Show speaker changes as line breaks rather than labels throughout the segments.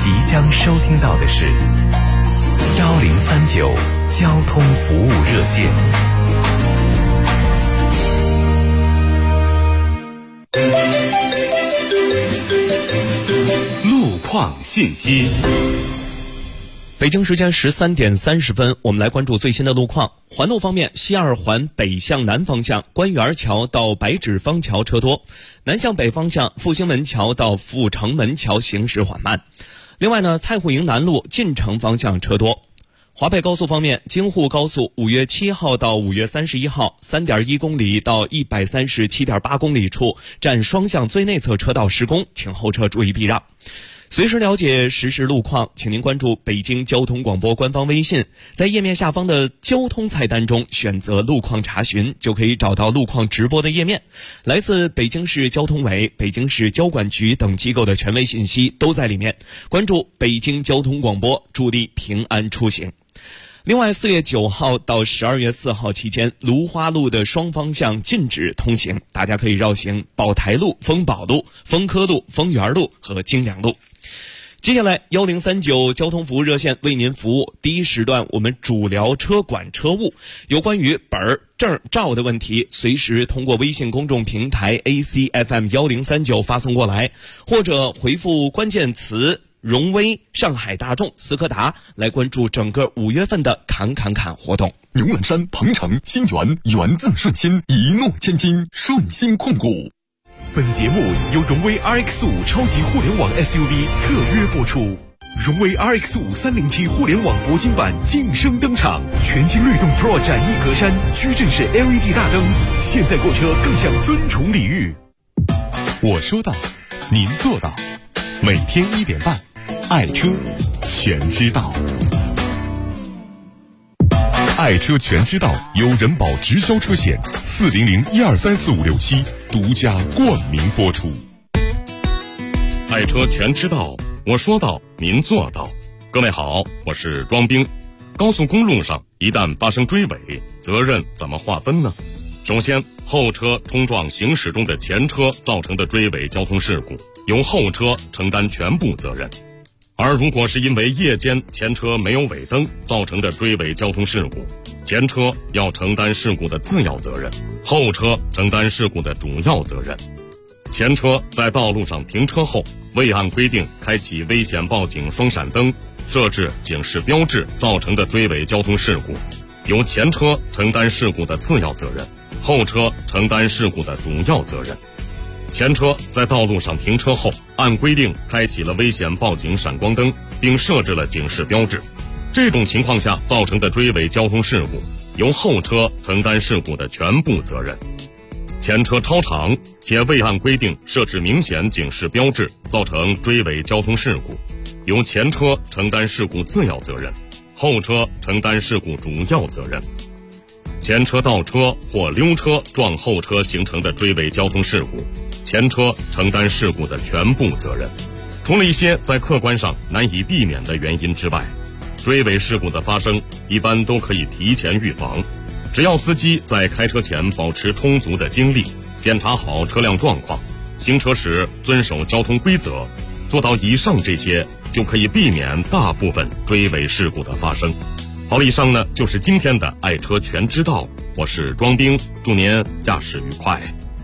即将收听到的是1039交通服务热线。路况信息。
北京时间13点30分，我们来关注最新的路况。环路方面，西二环北向南方向官园桥到白纸坊桥车多，南向北方向复兴门桥到阜成门桥行驶缓慢。另外呢，蔡户营南路进城方向车多。华北高速方面，京沪高速5月7号到5月31号 3.1 公里到 137.8 公里处占双向最内侧车道施工，请后车注意避让。随时了解实时路况，请您关注北京交通广播官方微信，在页面下方的交通菜单中选择路况查询，就可以找到路况直播的页面。来自北京市交通委、北京市交管局等机构的权威信息都在里面。关注北京交通广播，助力平安出行。另外，4月9号到12月4号期间，芦花路的双方向禁止通行，大家可以绕行宝台路、丰宝路、丰科路、丰源路和京良路。接下来1039交通服务热线为您服务。第一时段我们主聊车管车务，有关于本、证、照的问题，随时通过微信公众平台 ACFM1039 发送过来，或者回复关键词荣威、上海大众、斯柯达来关注整个5月份的侃活动。
牛栏山、鹏程、新源，源自顺心，一诺千金，顺心控股。
本节目由荣威 RX5 超级互联网 SUV 特约播出。荣威 RX5 30T 互联网铂金版晋升登场，全新律动 Pro 展翼格栅，矩阵式 LED 大灯，现在购车更享尊崇礼遇。
我说到，您做到。每天1点半，爱车全知道。爱车全知道由人保直销车险400-1234567独家冠名播出。
爱车全知道，我说到您做到。各位好，我是庄兵。高速公路上一旦发生追尾，责任怎么划分呢？首先，后车冲撞行驶中的前车造成的追尾交通事故，由后车承担全部责任。而如果是因为夜间前车没有尾灯造成的追尾交通事故，前车要承担事故的次要责任，后车承担事故的主要责任。前车在道路上停车后，未按规定开启危险报警双闪灯、设置警示标志造成的追尾交通事故，由前车承担事故的次要责任，后车承担事故的主要责任。前车在道路上停车后，按规定开启了危险报警闪光灯，并设置了警示标志，这种情况下造成的追尾交通事故，由后车承担事故的全部责任。前车超长且未按规定设置明显警示标志，造成追尾交通事故，由前车承担事故次要责任，后车承担事故主要责任。前车倒车或溜车撞后车形成的追尾交通事故，前车承担事故的全部责任。除了一些在客观上难以避免的原因之外，追尾事故的发生一般都可以提前预防。只要司机在开车前保持充足的精力，检查好车辆状况，行车时遵守交通规则，做到以上这些，就可以避免大部分追尾事故的发生。好了，以上呢就是今天的爱车全知道，我是庄兵，祝您驾驶愉快。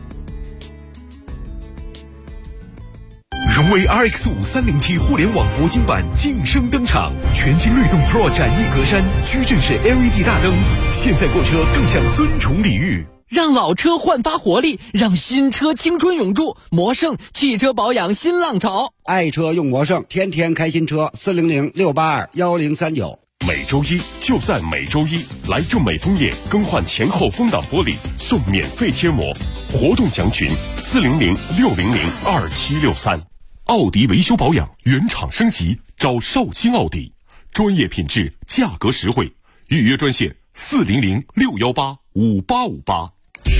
荣威 RX5 30T 互联网铂金版晋升登场，全新律动 Pro 展翼格栅，矩阵式 LED 大灯，现在购车更享尊崇礼遇。
让老车焕发活力，让新车青春永驻。魔胜汽车保养新浪潮，
爱车用魔胜，天天开新车。400-682-1039。
每周一就在每周一，来正美枫叶更换前后风挡玻璃送免费贴膜，活动详询400-600-2763。奥迪维修保养原厂升级，找绍兴奥迪，专业品质，价格实惠，预约专线400-618-5858。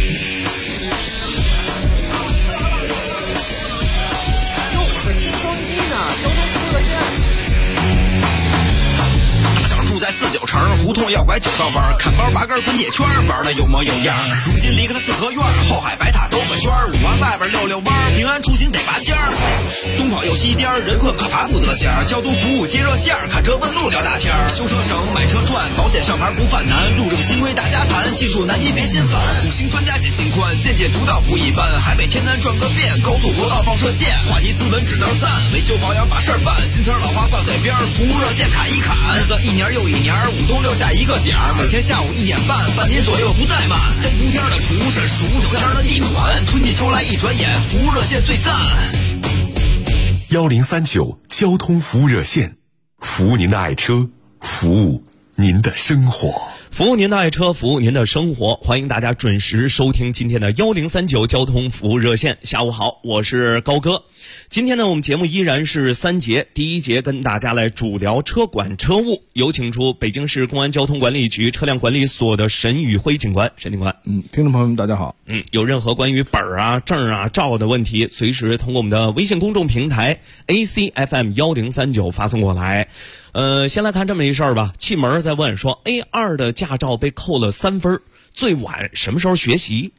49城胡同要拐9道弯，看包拔根滚铁圈，玩的有模有样。如今离开了四合院，后海白塔兜个圈，5环外边溜溜弯，平安出行得拔尖。东跑有西颠，人困马乏不得闲。交通服务接热线，看车问路聊大天。修车省，买车赚，保险上牌不犯难。路政新规大家谈，技术难题别心烦。五星专家解心宽，见解独到不一般。海北天南转个遍，高速国道放射线。话题斯文只能赞，维修保养把事儿办。新词老话挂嘴边，服务热线砍一砍。日子一年又一年，5都留下一个点儿。每天下午1点半，半点左右不怠慢。3伏天的厨师，熟头天的地暖，春季秋来一转眼，服务热线最赞。
1039交通服务热线，服务您的爱车，服务您的生活。
服务您的爱车，服务您的生活，欢迎大家准时收听今天的1039交通服务热线。下午好，我是高哥。今天呢，我们节目依然是3节，第一节跟大家来主聊车管车务，有请出北京市公安交通管理局车辆管理所的沈宇辉警官。沈警官，
听众朋友们大家好。
有任何关于本啊、证啊、照的问题，随时通过我们的微信公众平台 ACFM1039 发送过来。先来看这么一事儿吧。气门在问说 A2 的驾照被扣了3分，最晚什么时候学习？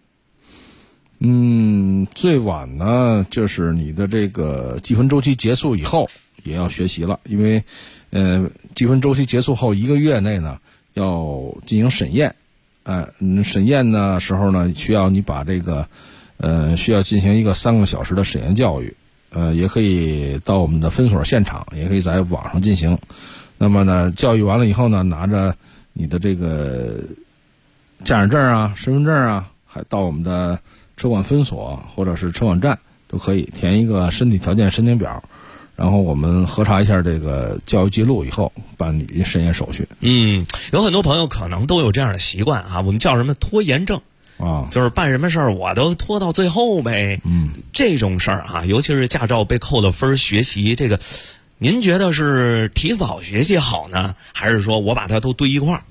最晚呢就是你的这个记分周期结束以后也要学习了，因为记分周期结束后1个月内呢要进行审验。审验的时候呢需要你把这个需要进行一个3个小时的审验教育。也可以到我们的分所现场，也可以在网上进行。那么呢，教育完了以后呢，拿着你的这个驾驶证啊、身份证啊，还到我们的车管分所或者是车管站都可以填一个身体条件申请表，然后我们核查一下这个教育记录以后办理审验手续。
有很多朋友可能都有这样的习惯啊，我们叫什么拖延症。就是办什么事儿我都拖到最后呗。这种事儿啊，尤其是驾照被扣了分学习这个，您觉得是提早学习好呢，还是说我把它都堆一块儿？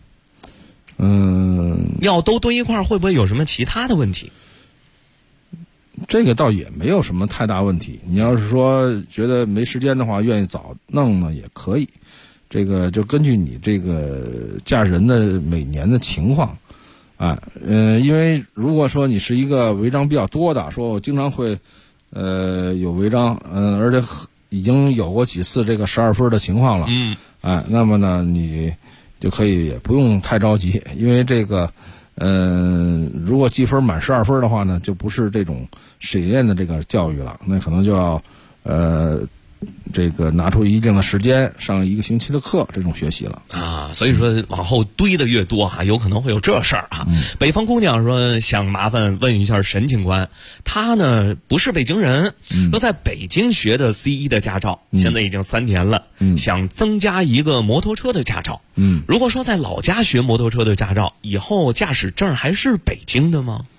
要都堆一块儿，会不会有什么其他的问题？
这个倒也没有什么太大问题。你要是说觉得没时间的话，愿意早弄呢也可以。这个就根据你这个驾驶人的每年的情况。因为如果说你是一个违章比较多的，说我经常会有违章，而且已经有过几次这个12分的情况了，那么呢你就可以也不用太着急，因为这个如果记分满12分的话呢，就不是这种审验的这个教育了，那可能就要这个拿出一定的时间上1个星期的课，这种学习了
啊。所以说往后堆的越多有可能会有这事儿啊。北方姑娘说想麻烦问一下沈警官，她呢不是北京人，说在北京学的 C1 的驾照，现在已经3年了，想增加一个摩托车的驾照。如果说在老家学摩托车的驾照，以后驾驶证还是北京的吗？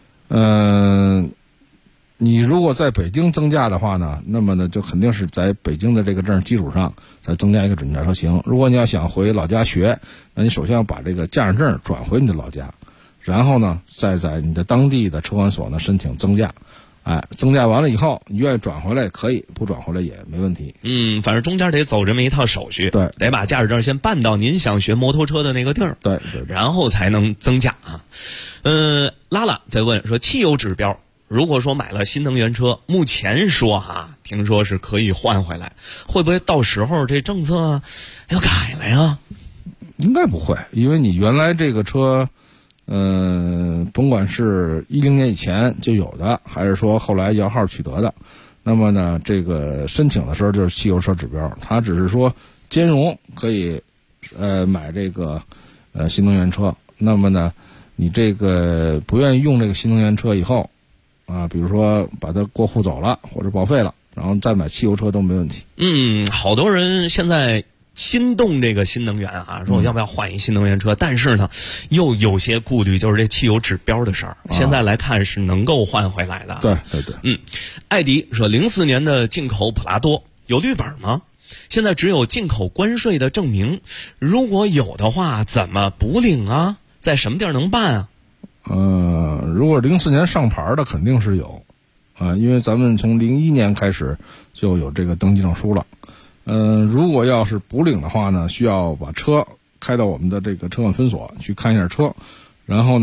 你如果在北京增驾的话呢，那么呢就肯定是在北京的这个证基础上再增加一个准驾车型。如果你要想回老家学，那你首先要把这个驾驶证转回你的老家，然后呢再在你的当地的车管所呢申请增驾。增驾完了以后，你愿意转回来可以，不转回来也没问题。
反正中间得走这么一套手续。
对，
得把驾驶证先办到您想学摩托车的那个地儿。
对，
然后才能增驾啊。拉拉在问说汽油指标。如果说买了新能源车，目前说听说是可以换回来，会不会到时候这政策要改了呀？
应该不会，因为你原来这个车，甭管是10年以前就有的，还是说后来摇号取得的，那么呢，这个申请的时候就是汽油车指标，它只是说兼容可以，买这个新能源车。那么呢，你这个不愿意用这个新能源车以后。比如说把它过户走了或者报废了，然后再买汽油车都没问题。
好多人现在心动这个新能源说我要不要换一新能源车，但是呢又有些顾虑，就是这汽油指标的事儿。现在来看是能够换回来的。
对。
艾迪说04年的进口普拉多有绿本吗？现在只有进口关税的证明，如果有的话怎么补领啊？在什么地儿能办啊？
如果04年上牌的肯定是有，因为咱们从01年开始就有这个登记证书了。如果要是补领的话呢，需要把车开到我们的这个车管分所去看一下车，然后呢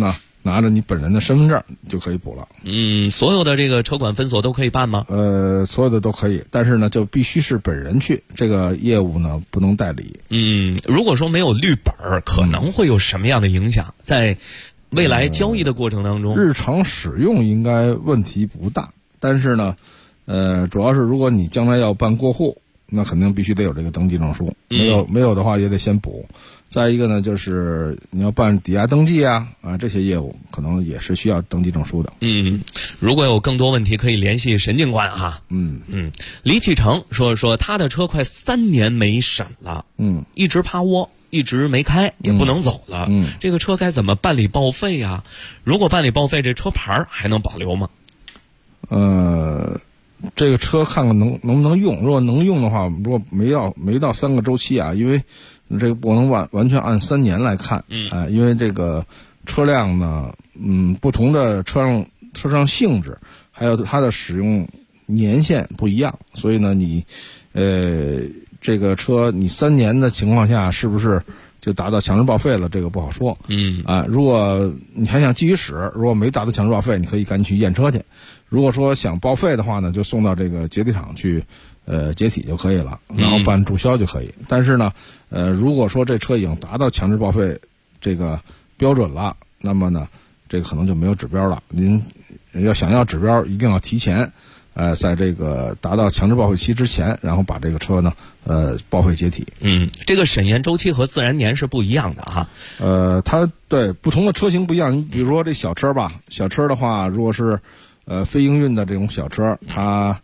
拿着你本人的身份证就可以补了。
所有的这个车管分锁都可以办吗？
所有的都可以，但是呢，就必须是本人去，这个业务呢不能代理。
如果说没有绿本儿，可能会有什么样的影响？在未来交易的过程当中，
日常使用应该问题不大，但是呢，主要是如果你将来要办过户，那肯定必须得有这个登记证书，没有的话也得先补。再一个呢，就是你要办抵押登记啊这些业务可能也是需要登记证书的。
如果有更多问题可以联系沈警官哈。李启成说他的车快3年没审了，一直趴窝，一直没开，也不能走了。这个车该怎么办理报废呀？如果办理报废，这车牌还能保留吗？
这个车看看能不能用，如果能用的话，如果没到3个周期啊，因为这个不能完全按3年来看，因为这个车辆呢，不同的车辆性质，还有它的使用年限不一样，所以呢，你这个车你3年的情况下是不是就达到强制报废了？这个不好说。如果你还想继续使，如果没达到强制报废，你可以赶紧去验车去。如果说想报废的话呢，就送到这个解体厂去解体就可以了，然后办注销就可以。但是呢，如果说这车已经达到强制报废这个标准了，那么呢，这个可能就没有指标了。您想要指标，一定要提前，在这个达到强制报废期之前，然后把这个车呢，报废解体。
这个审验周期和自然年是不一样的哈。
它对不同的车型不一样。你比如说这小车吧，小车的话，如果是非营运的这种小车，它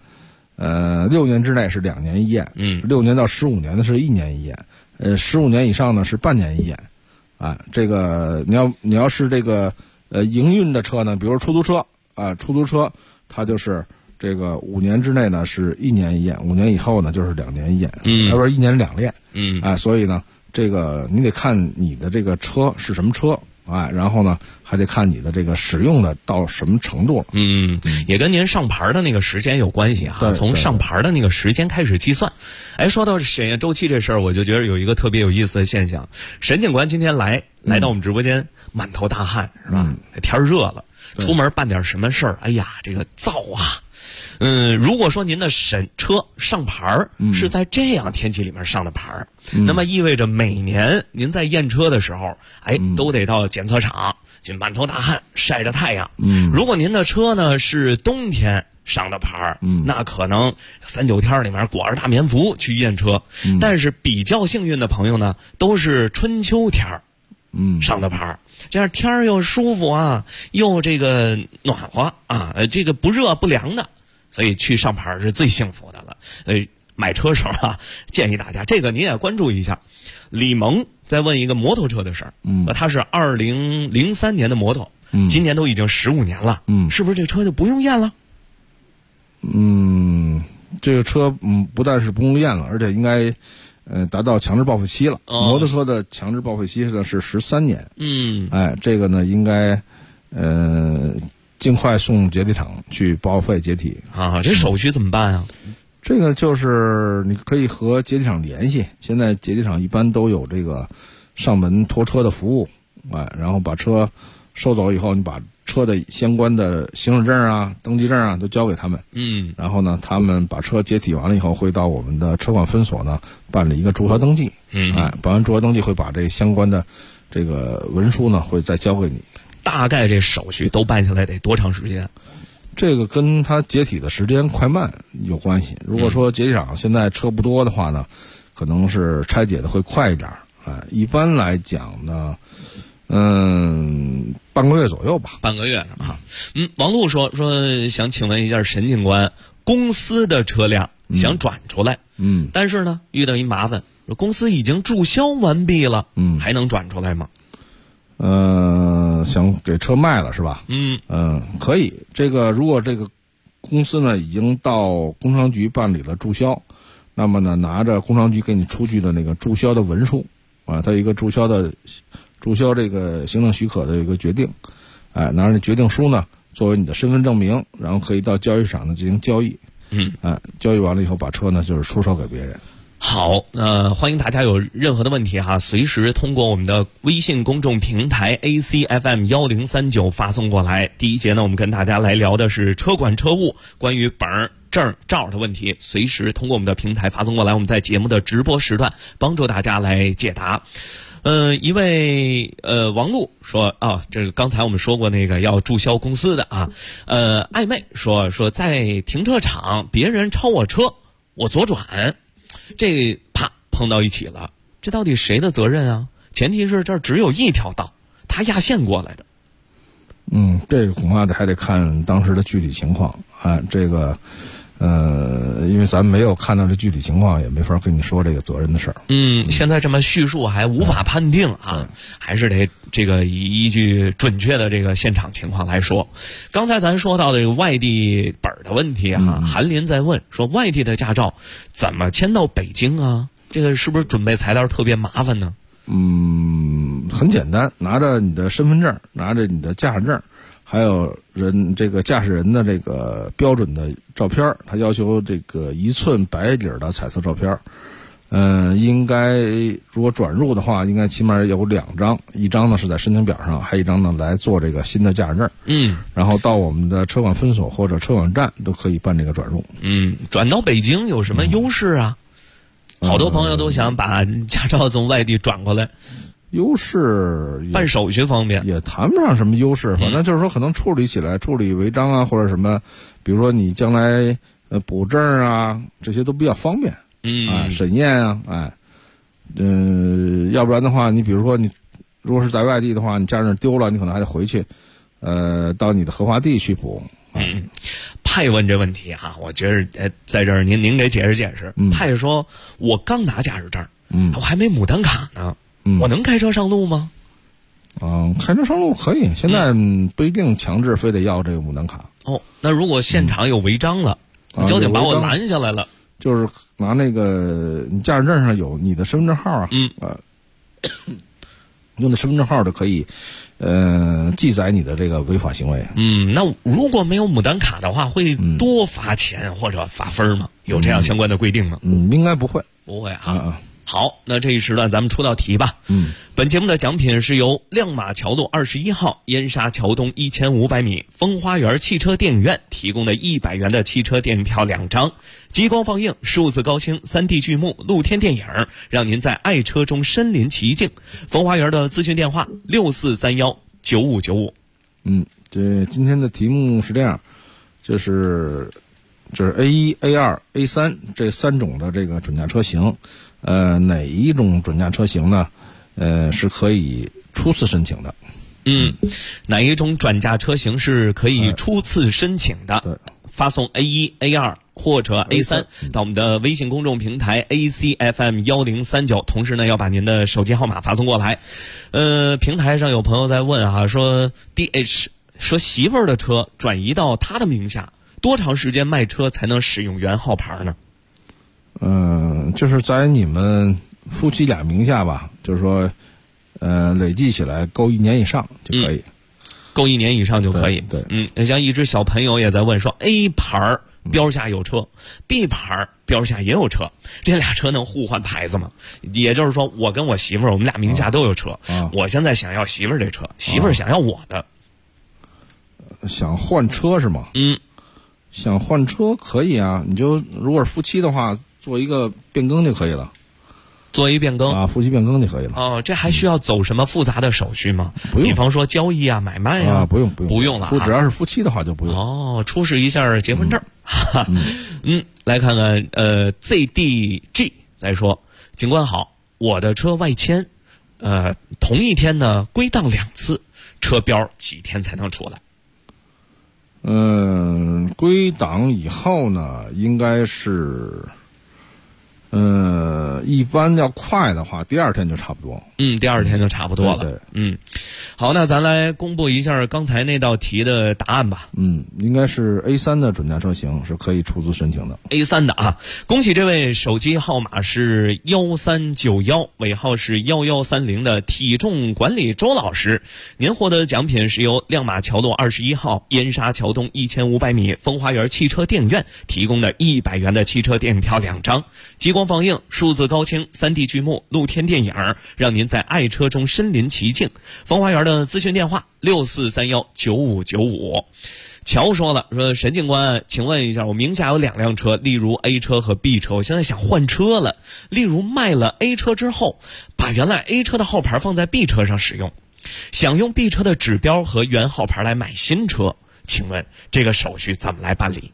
6年之内是2年一验，6年到15年的是1年一验，15年以上呢是半年一验。这个你要是这个营运的车呢，比如说出租车出租车它就是这个5年之内呢是1年一验，5年以后呢就是2年一验，要不然1年2验。所以呢，这个你得看你的这个车是什么车。然后呢，还得看你的这个使用的到什么程度了。
也跟您上牌的那个时间有关系哈。从上牌的那个时间开始计算。说到审验周期这事儿，我就觉得有一个特别有意思的现象。沈警官今天来到我们直播间，满头大汗是吧？天热了，出门办点什么事儿，哎呀，这个燥啊。如果说您的车上牌是在这样天气里面上的牌，那么意味着每年您在验车的时候，都得到检测厂去满头大汗晒着太阳。如果您的车呢是冬天上的牌，那可能3、9天里面裹着大棉服去验车。但是比较幸运的朋友呢，都是春秋天上的牌，这样天儿又舒服啊，又这个暖和啊，这个不热不凉的。所以去上牌是最幸福的了。买车时候建议大家这个您也关注一下。李萌在问一个摩托车的事儿，他是2003年的摩托，今年都已经15年了，是不是这车就不用验了？
这个车不但是不用验了，而且应该达到强制报废期了。摩托车的强制报废期呢是13年。这个呢应该尽快送解体厂去报废解体
这手续怎么办啊？
这个就是你可以和解体厂联系，现在解体厂一般都有这个上门拖车的服务，然后把车收走以后，你把车的相关的行驶证登记证都交给他们，然后呢，他们把车解体完了以后，会到我们的车管分所呢办理一个注销登记，办完注销登记会把这相关的这个文书呢会再交给你。
大概这手续都办下来得多长时间？
这个跟它解体的时间快慢有关系。如果说解体厂现在车不多的话呢，可能是拆解的会快一点。一般来讲呢，半个月左右吧。
半个月是吧？王璐说想请问一下沈警官，公司的车辆想转出来，但是呢遇到一麻烦，公司已经注销完毕了，还能转出来吗？
想给车卖了是吧？可以。这个如果这个公司呢已经到工商局办理了注销，那么呢拿着工商局给你出具的那个注销的文书它有一个注销这个行政许可的一个决定，拿着决定书呢作为你的身份证明，然后可以到交易市场呢进行交易。交易完了以后把车呢就是出售给别人。
好，欢迎大家有任何的问题哈，随时通过我们的微信公众平台 ACFM1039 发送过来。第一节呢，我们跟大家来聊的是车管车务关于本证照的问题，随时通过我们的平台发送过来，我们在节目的直播时段帮助大家来解答。一位王璐说啊，这个刚才我们说过那个要注销公司的啊，暧昧说在停车场别人超我车，我左转，这啪碰到一起了，这到底谁的责任啊？前提是这儿只有一条道，他压线过来的。
这个恐怕还得看当时的具体情况啊，这个。因为咱们没有看到这具体情况，也没法跟你说这个责任的事儿。
现在这么叙述还无法判定啊，还是得这个依据准确的这个现场情况来说。刚才咱说到的这个外地本的问题啊，韩林在问说，外地的驾照怎么迁到北京啊？这个是不是准备材料特别麻烦呢？
很简单，拿着你的身份证，拿着你的驾驶证。还有这个驾驶人的这个标准的照片，他要求这个1寸白底的彩色照片。应该如果转入的话，应该起码有2张，一张呢是在申请表上，还有一张呢来做这个新的驾驶证。然后到我们的车管分所或者车管站都可以办这个转入。
转到北京有什么优势啊？好多朋友都想把驾照从外地转过来。
优势
办手续方面
也谈不上什么优势，反正就是说可能处理起来，处理违章啊或者什么，比如说你将来补证啊，这些都比较方便。审验啊，要不然的话，你比如说你如果是在外地的话，你驾驶证丢了，你可能还得回去，到你的合法地去补。
派问这问题哈，我觉得在这儿您给解释解释。派说，我刚拿驾驶证，我还没牡丹卡呢。我能开车上路吗？
开车上路可以，现在不一定强制非得要这个牡丹卡。
那如果现场有违章了，交警把我拦下来了，
就是拿那个你驾驶证上有你的身份证号啊，用的身份证号就可以，记载你的这个违法行为。
那如果没有牡丹卡的话，会多罚钱或者罚分吗？有这样相关的规定吗？
应该不会，
不会啊。好，那这一时段咱们出道题吧。本节目的奖品是由亮马桥路21号燕莎桥东1500米风花园汽车电影院提供的100元的汽车电影票2张，激光放映、数字高清、3D 剧目、露天电影，让您在爱车中身临其境。风花园的咨询电话64319595。
这今天的题目是这样，就是A1、A2、A3 这3种的这个准驾车型。哪一种准驾车型呢？是可以初次申请的。
哪一种转驾车型是可以初次申请的？
对，
发送 A1、A2 或者 A3 到我们的微信公众平台 ACFM1039，同时呢要把您的手机号码发送过来。平台上有朋友在问啊，说 DH 说媳妇儿的车转移到他的名下，多长时间卖车才能使用原号牌呢？
就是在你们夫妻俩名下吧，就是说，累计起来够1年以上就可以，
够1年以上就可以。
对，
像一只小朋友也在问说 ，A 牌标下有车，B 牌标下也有车，这俩车能互换牌子吗？也就是说，我跟我媳妇儿，我们俩名下都有车，我现在想要媳妇儿这车，媳妇儿想要我的，
想换车是吗？想换车可以啊，你就如果是夫妻的话，做一个变更就可以了。
做一变更
夫妻变更就可以了。
这还需要走什么复杂的手续吗？
不用，
比方说交易啊、买卖啊，
不用
了。
只要是夫妻的话就不用。
出示一下结婚证。来看看ZDG 再说，警官好，我的车外迁，同一天呢归档2次，车标几天才能出来？
归档以后呢，应该是，一般要快的话，第2天就差不多。
第2天就差不多了。
对。
好，那咱来公布一下刚才那道题的答案吧。
应该是 A3 的准驾车型是可以出资申请的。
A3 的啊，恭喜这位手机号码是1391，尾号是1130的体重管理周老师，您获得奖品是由亮马桥路21号燕莎桥东1500米风花园汽车电影院提供的100元的汽车电影票2张，激光放映、数字高清、3D 剧目、露天电影，让您在爱车中身临其境。风花园的咨询电话64319595。乔说了，说沈警官，请问一下，我名下有2辆车，例如 A 车和 B 车，我现在想换车了，例如卖了 A 车之后，把原来 A 车的号牌放在 B 车上使用，想用 B 车的指标和原号牌来买新车，请问这个手续怎么来办理？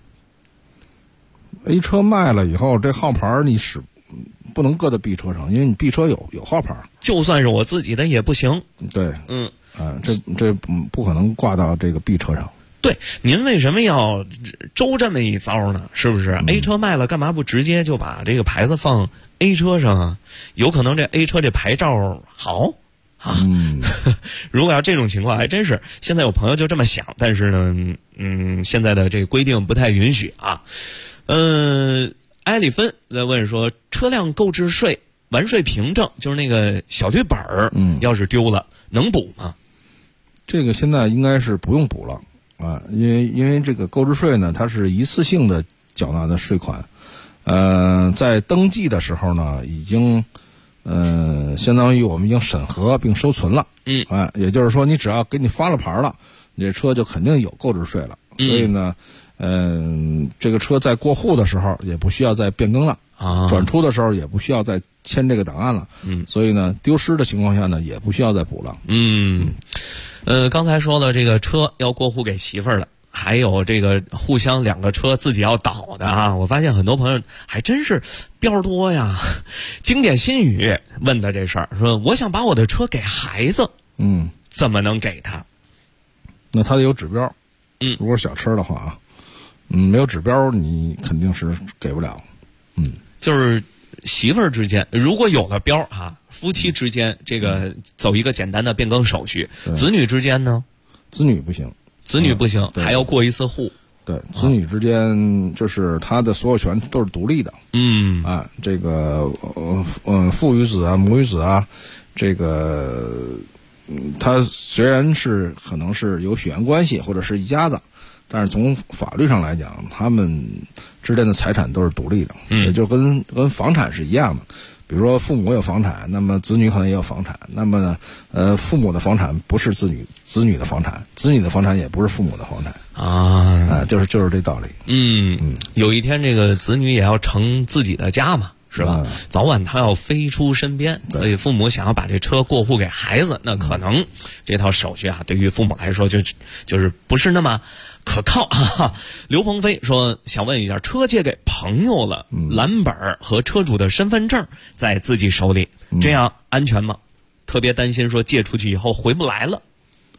A 车卖了以后，这号牌你不能搁在 B 车上，因为你 B 车有号牌，
就算是我自己的也不行。
对，这不可能挂到这个 B 车上。
对，您为什么要周这么一遭呢？是不是、A 车卖了，干嘛不直接就把这个牌子放 A 车上啊？有可能这 A 车这牌照好啊。如果要这种情况，还真是现在有朋友就这么想，但是呢，现在的这个规定不太允许啊。艾里芬在问说，车辆购置税完税凭证，就是那个小绿本儿，要是丢了能补吗？
这个现在应该是不用补了啊，因为这个购置税呢，它是一次性的缴纳的税款，在登记的时候呢，已经相当于我们已经审核并收存了，也就是说，你只要给你发了牌了，你这车就肯定有购置税了，所以呢。这个车在过户的时候也不需要再变更了转出的时候也不需要再签这个档案了，所以呢，丢失的情况下呢，也不需要再补了。
刚才说了，这个车要过户给媳妇儿了，还有这个互相2个车自己要倒的啊，我发现很多朋友还真是标多呀。经典新语问的这事儿，说我想把我的车给孩子，怎么能给他？
那他得有指标，如果小车的话啊。没有指标你肯定是给不了。
就是媳妇儿之间如果有了标啊，夫妻之间这个走一个简单的变更手续，子女之间呢？
子女不行，
还要过一次户。
对，子女之间就是他的所有权都是独立的。这个父与子啊，母与子啊，这个他虽然是可能是有血缘关系或者是一家子。但是从法律上来讲，他们之间的财产都是独立的，也就跟房产是一样的。比如说父母有房产，那么子女可能也有房产。那么呢，父母的房产不是子女的房产，子女的房产也不是父母的房产啊。就是这道理。
有一天这个子女也要成自己的家嘛。是吧？早晚他要飞出身边，所以父母想要把这车过户给孩子，那可能这套手续啊，对于父母来说就是不是那么可靠啊。刘鹏飞说，想问一下，车借给朋友了，蓝本和车主的身份证在自己手里，这样安全吗？特别担心说借出去以后回不来了。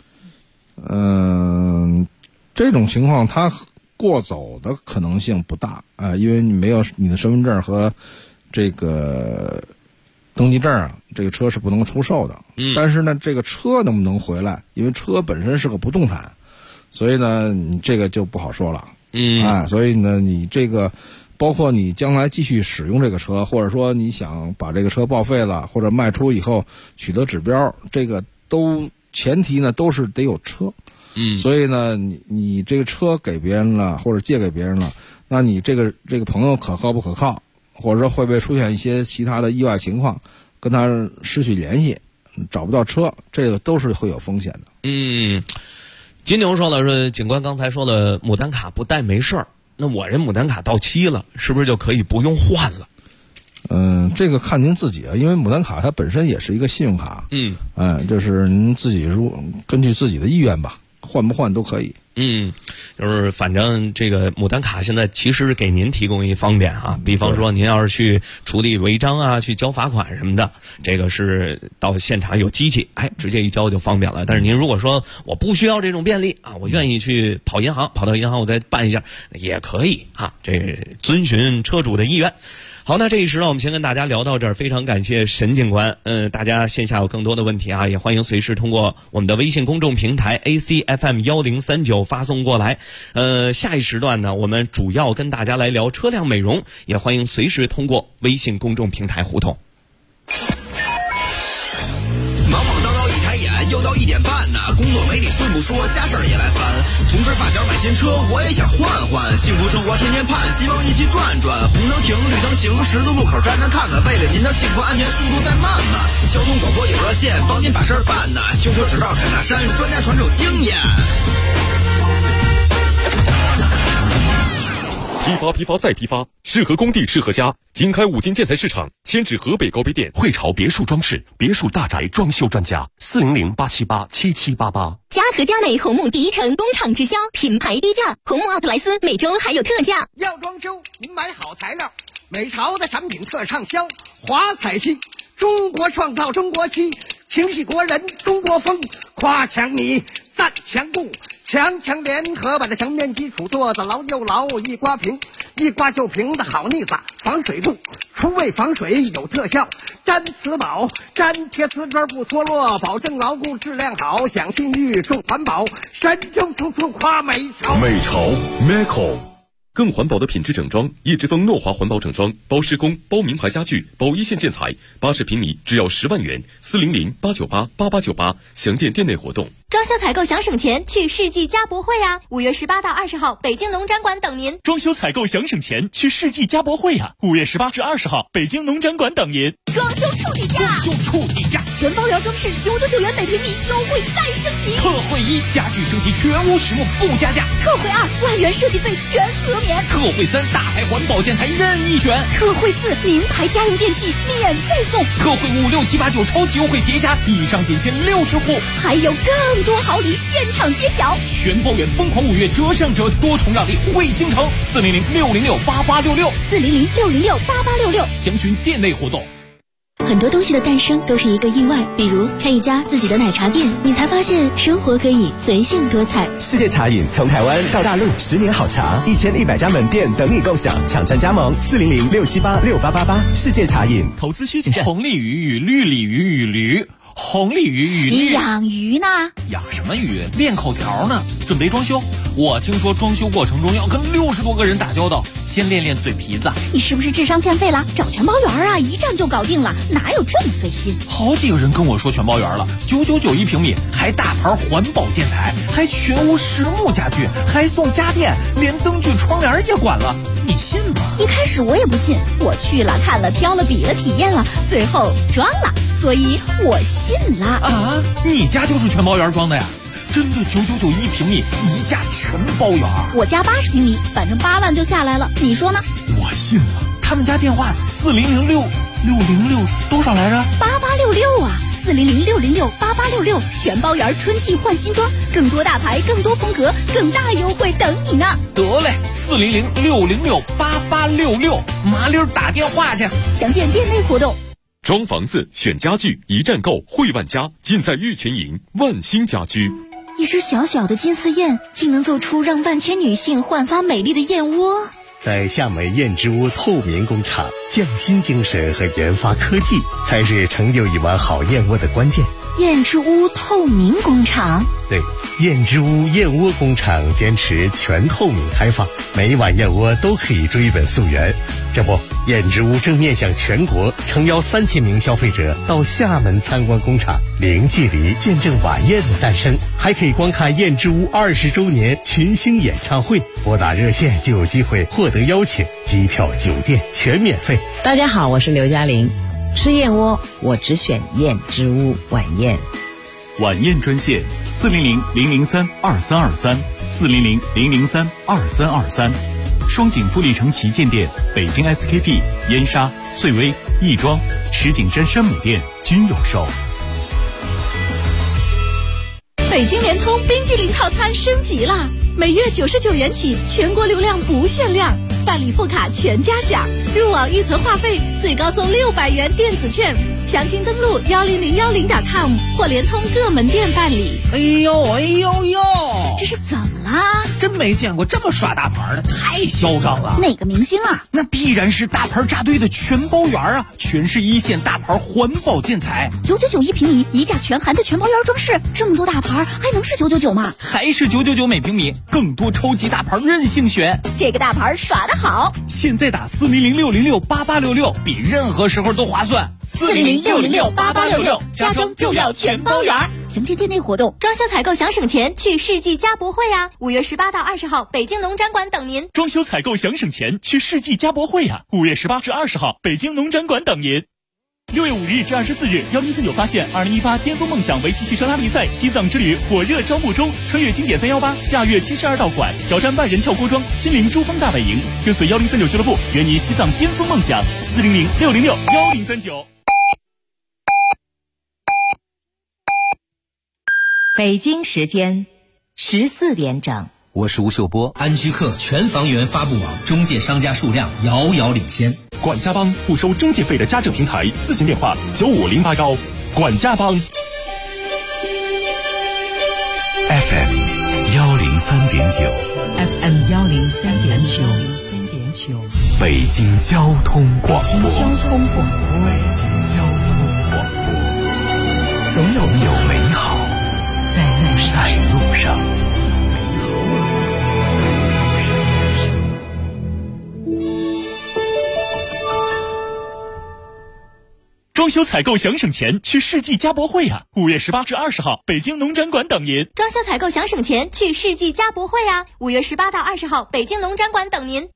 这种情况他过走的可能性不大啊，因为你没有你的身份证和这个登记证啊，这个车是不能出售的。但是呢，这个车能不能回来？因为车本身是个不动产，所以呢，你这个就不好说了。所以呢，你这个包括你将来继续使用这个车，或者说你想把这个车报废了，或者卖出以后取得指标，这个都前提呢都是得有车。所以呢，你这个车给别人了，或者借给别人了，那你这个朋友可靠不可靠？或者说会不会出现一些其他的意外情况，跟他失去联系，找不到车，这个都是会有风险的。
金牛说了，说警官刚才说了，牡丹卡不带没事儿，那我这牡丹卡到期了，是不是就可以不用换了？
这个看您自己啊，因为牡丹卡它本身也是一个信用卡。就是您自己根据自己的意愿吧，换不换都可以。
就是反正这个牡丹卡现在其实给您提供一方便啊，比方说您要是去处理违章啊，去交罚款什么的，这个是到现场有机器，直接一交就方便了。但是您如果说我不需要这种便利啊，我愿意去跑到银行我再办一下也可以啊，这遵循车主的意愿。好，那这一时呢，我们先跟大家聊到这儿，非常感谢沈警官。大家线下有更多的问题啊，也欢迎随时通过我们的微信公众平台 ACFM1039 发送过来。下一时段呢，我们主要跟大家来聊车辆美容，也欢迎随时通过微信公众平台互动。
忙忙叨叨一抬眼，又到1点半呢，工作没理顺不说，家事儿也来烦。同事发小买新车，我也想换换，幸福生活天天盼，希望一起转转。红灯停，绿灯行，十字路口站站看看，为了您的幸福安全，速度再慢慢。交通广播有热线，帮您把事儿办呢。修车指导侃大山，专家传授经验。
批发再批发，适合工地适合家。经开五金建材市场，迁至河北高碑店，汇潮别墅装饰、别墅大宅装修专家，400-878-7788。
嘉禾佳美红木第一城工厂直销，品牌低价，红木奥特莱斯每周还有特价。
要装修，您买好材料，美潮的产品特畅销。华彩漆，中国创造中国漆，情系国人中国风，夸强你赞强固。强联合把这墙面基础做得牢又牢，一刮平，一刮就平的好腻子，防水布，除味防水有特效，粘瓷宝，粘贴瓷砖不脱落，保证牢固质量好，讲信誉重环保，神州处处夸美潮。
美潮 Meco。更环保的品质整装，叶之峰诺华环保整装，包施工，包名牌家具，包一线建材，80平米只要10万元，400-898-8898，详见店内活动。
装修采购想省钱，去世纪家博会啊！5月18到20号，北京农展馆等您。
装修采购想省钱，去世纪家博会啊！5月18至20号，北京农展馆等您。
装修处理价，全包圆装饰999元每平米，优惠再升级。
特惠1，家具升级全屋实木不加价。
特惠2，万元设计费全额免。
特惠3，大牌环保建材任意选。
特惠4，名牌家用电器免费送。
特惠5、6、7、8、9超级优惠叠加，以上仅限60户，
还有更多好礼现场揭晓。
全包圆疯狂5月折上折，多重让利惠京城，400-606-8866，400-606-8866，详询店内活动。
很多东西的诞生都是一个意外，比如开一家自己的奶茶店，你才发现生活可以随性多彩。
世界茶饮从台湾到大陆，10年好茶，1100家门店等你共享，抢占加盟400-678-6888。世界茶饮。
投资需谨慎。红鲤鱼与绿鲤鱼与驴。红鲤鱼与
你养鱼呢？
养什么鱼？练口条呢。准备装修，我听说装修过程中要跟60多个人打交道，先练练嘴皮子。
你是不是智商欠费了？找全包圆啊，一站就搞定了，哪有这么费心？
好几个人跟我说全包圆了，999一平米，还大牌环保建材，还全屋实木家具，还送家电，连灯具窗帘也管了，你信吗？
一开始我也不信，我去了看了挑了比了体验了，最后装了，所以我信了
啊！你家就是全包圆装的呀？真的999一平米，一价全包圆。
我家80平米，反正8万就下来了，你说呢？
我信了。他们家电话4006606多少来着
？8866啊，400668866，全包圆春季换新装，更多大牌，更多风格，更大优惠等你呢。
得嘞，400668866，麻溜打电话去。
详见店内活动。
装房子选家具，一站购汇万家，尽在玉泉营万兴家居。
一只小小的金丝燕，竟能做出让万千女性焕发美丽的燕窝。
在厦门燕之屋透明工厂，匠心精神和研发科技才是成就一碗好燕窝的关键。
燕之屋透明工厂，
对，燕之屋燕窝工厂坚持全透明开放，每一碗燕窝都可以追本溯源。这不，燕之屋正面向全国，诚邀3000名消费者到厦门参观工厂，零距离见证晚宴的诞生，还可以观看燕之屋20周年群星演唱会。拨打热线就有机会获得邀请，机票、酒店全免费。
大家好，我是刘嘉玲。吃燕窝，我只选燕之屋晚宴。
晚宴专线400-003-2323，400-003-2323。双井富力城旗舰店、北京 SKP、燕莎、翠微、亦庄、石景山山姆店均有售。
北京联通冰激凌套餐升级啦！ 每月99元起，全国流量不限量，办理副卡全家享，入网预存话费最高送600元电子券。详情登录10010.com 或联通各门店办理。
哎呦，
这是怎么啦？
真没见过这么耍大牌的，太嚣张了！
哪个明星啊？
那必然是大牌扎堆的全包园啊！全市一线大牌环保建材
，999一平米，一价全含的全包园装饰，这么多大牌还能是999吗？
还是999每平米，更多超级大牌任性选。
这个大牌耍得好！
现在打400-606-8866，比任何时候都划算。
400-606-8866，家装就要全包园。详见店内活动，装修采购想省钱，去世纪家博会啊！5月18到20号，北京农展馆等您。
装修采购想省钱，去世纪家博会啊！5月18至20号，北京农展馆等您。6月5日至24日，1039发现2018巅峰梦想围棋汽车拉力赛西藏之旅火热招募中，穿越经典318，驾驭72道馆，挑战万人跳锅庄，亲临珠峰大本营，跟随1039俱乐部，圆你西藏巅峰梦想。400-606-1039。
北京时间14点整。
我是吴秀波。安居客全房源发布网，中介商家数量遥遥领先。
管家帮不收中介费的家政平台，咨询电话95081。管家帮。
FM 103.9。
FM 103.9。
北京交通广播。
北京交通广播。
北京交通广播。总有美好在路上。
装修采购想省钱，去世纪家博会啊！5月18至20号，北京农展馆等您。
装修采购想省钱，去世纪家博会啊！5月18到20号，北京农展馆等您。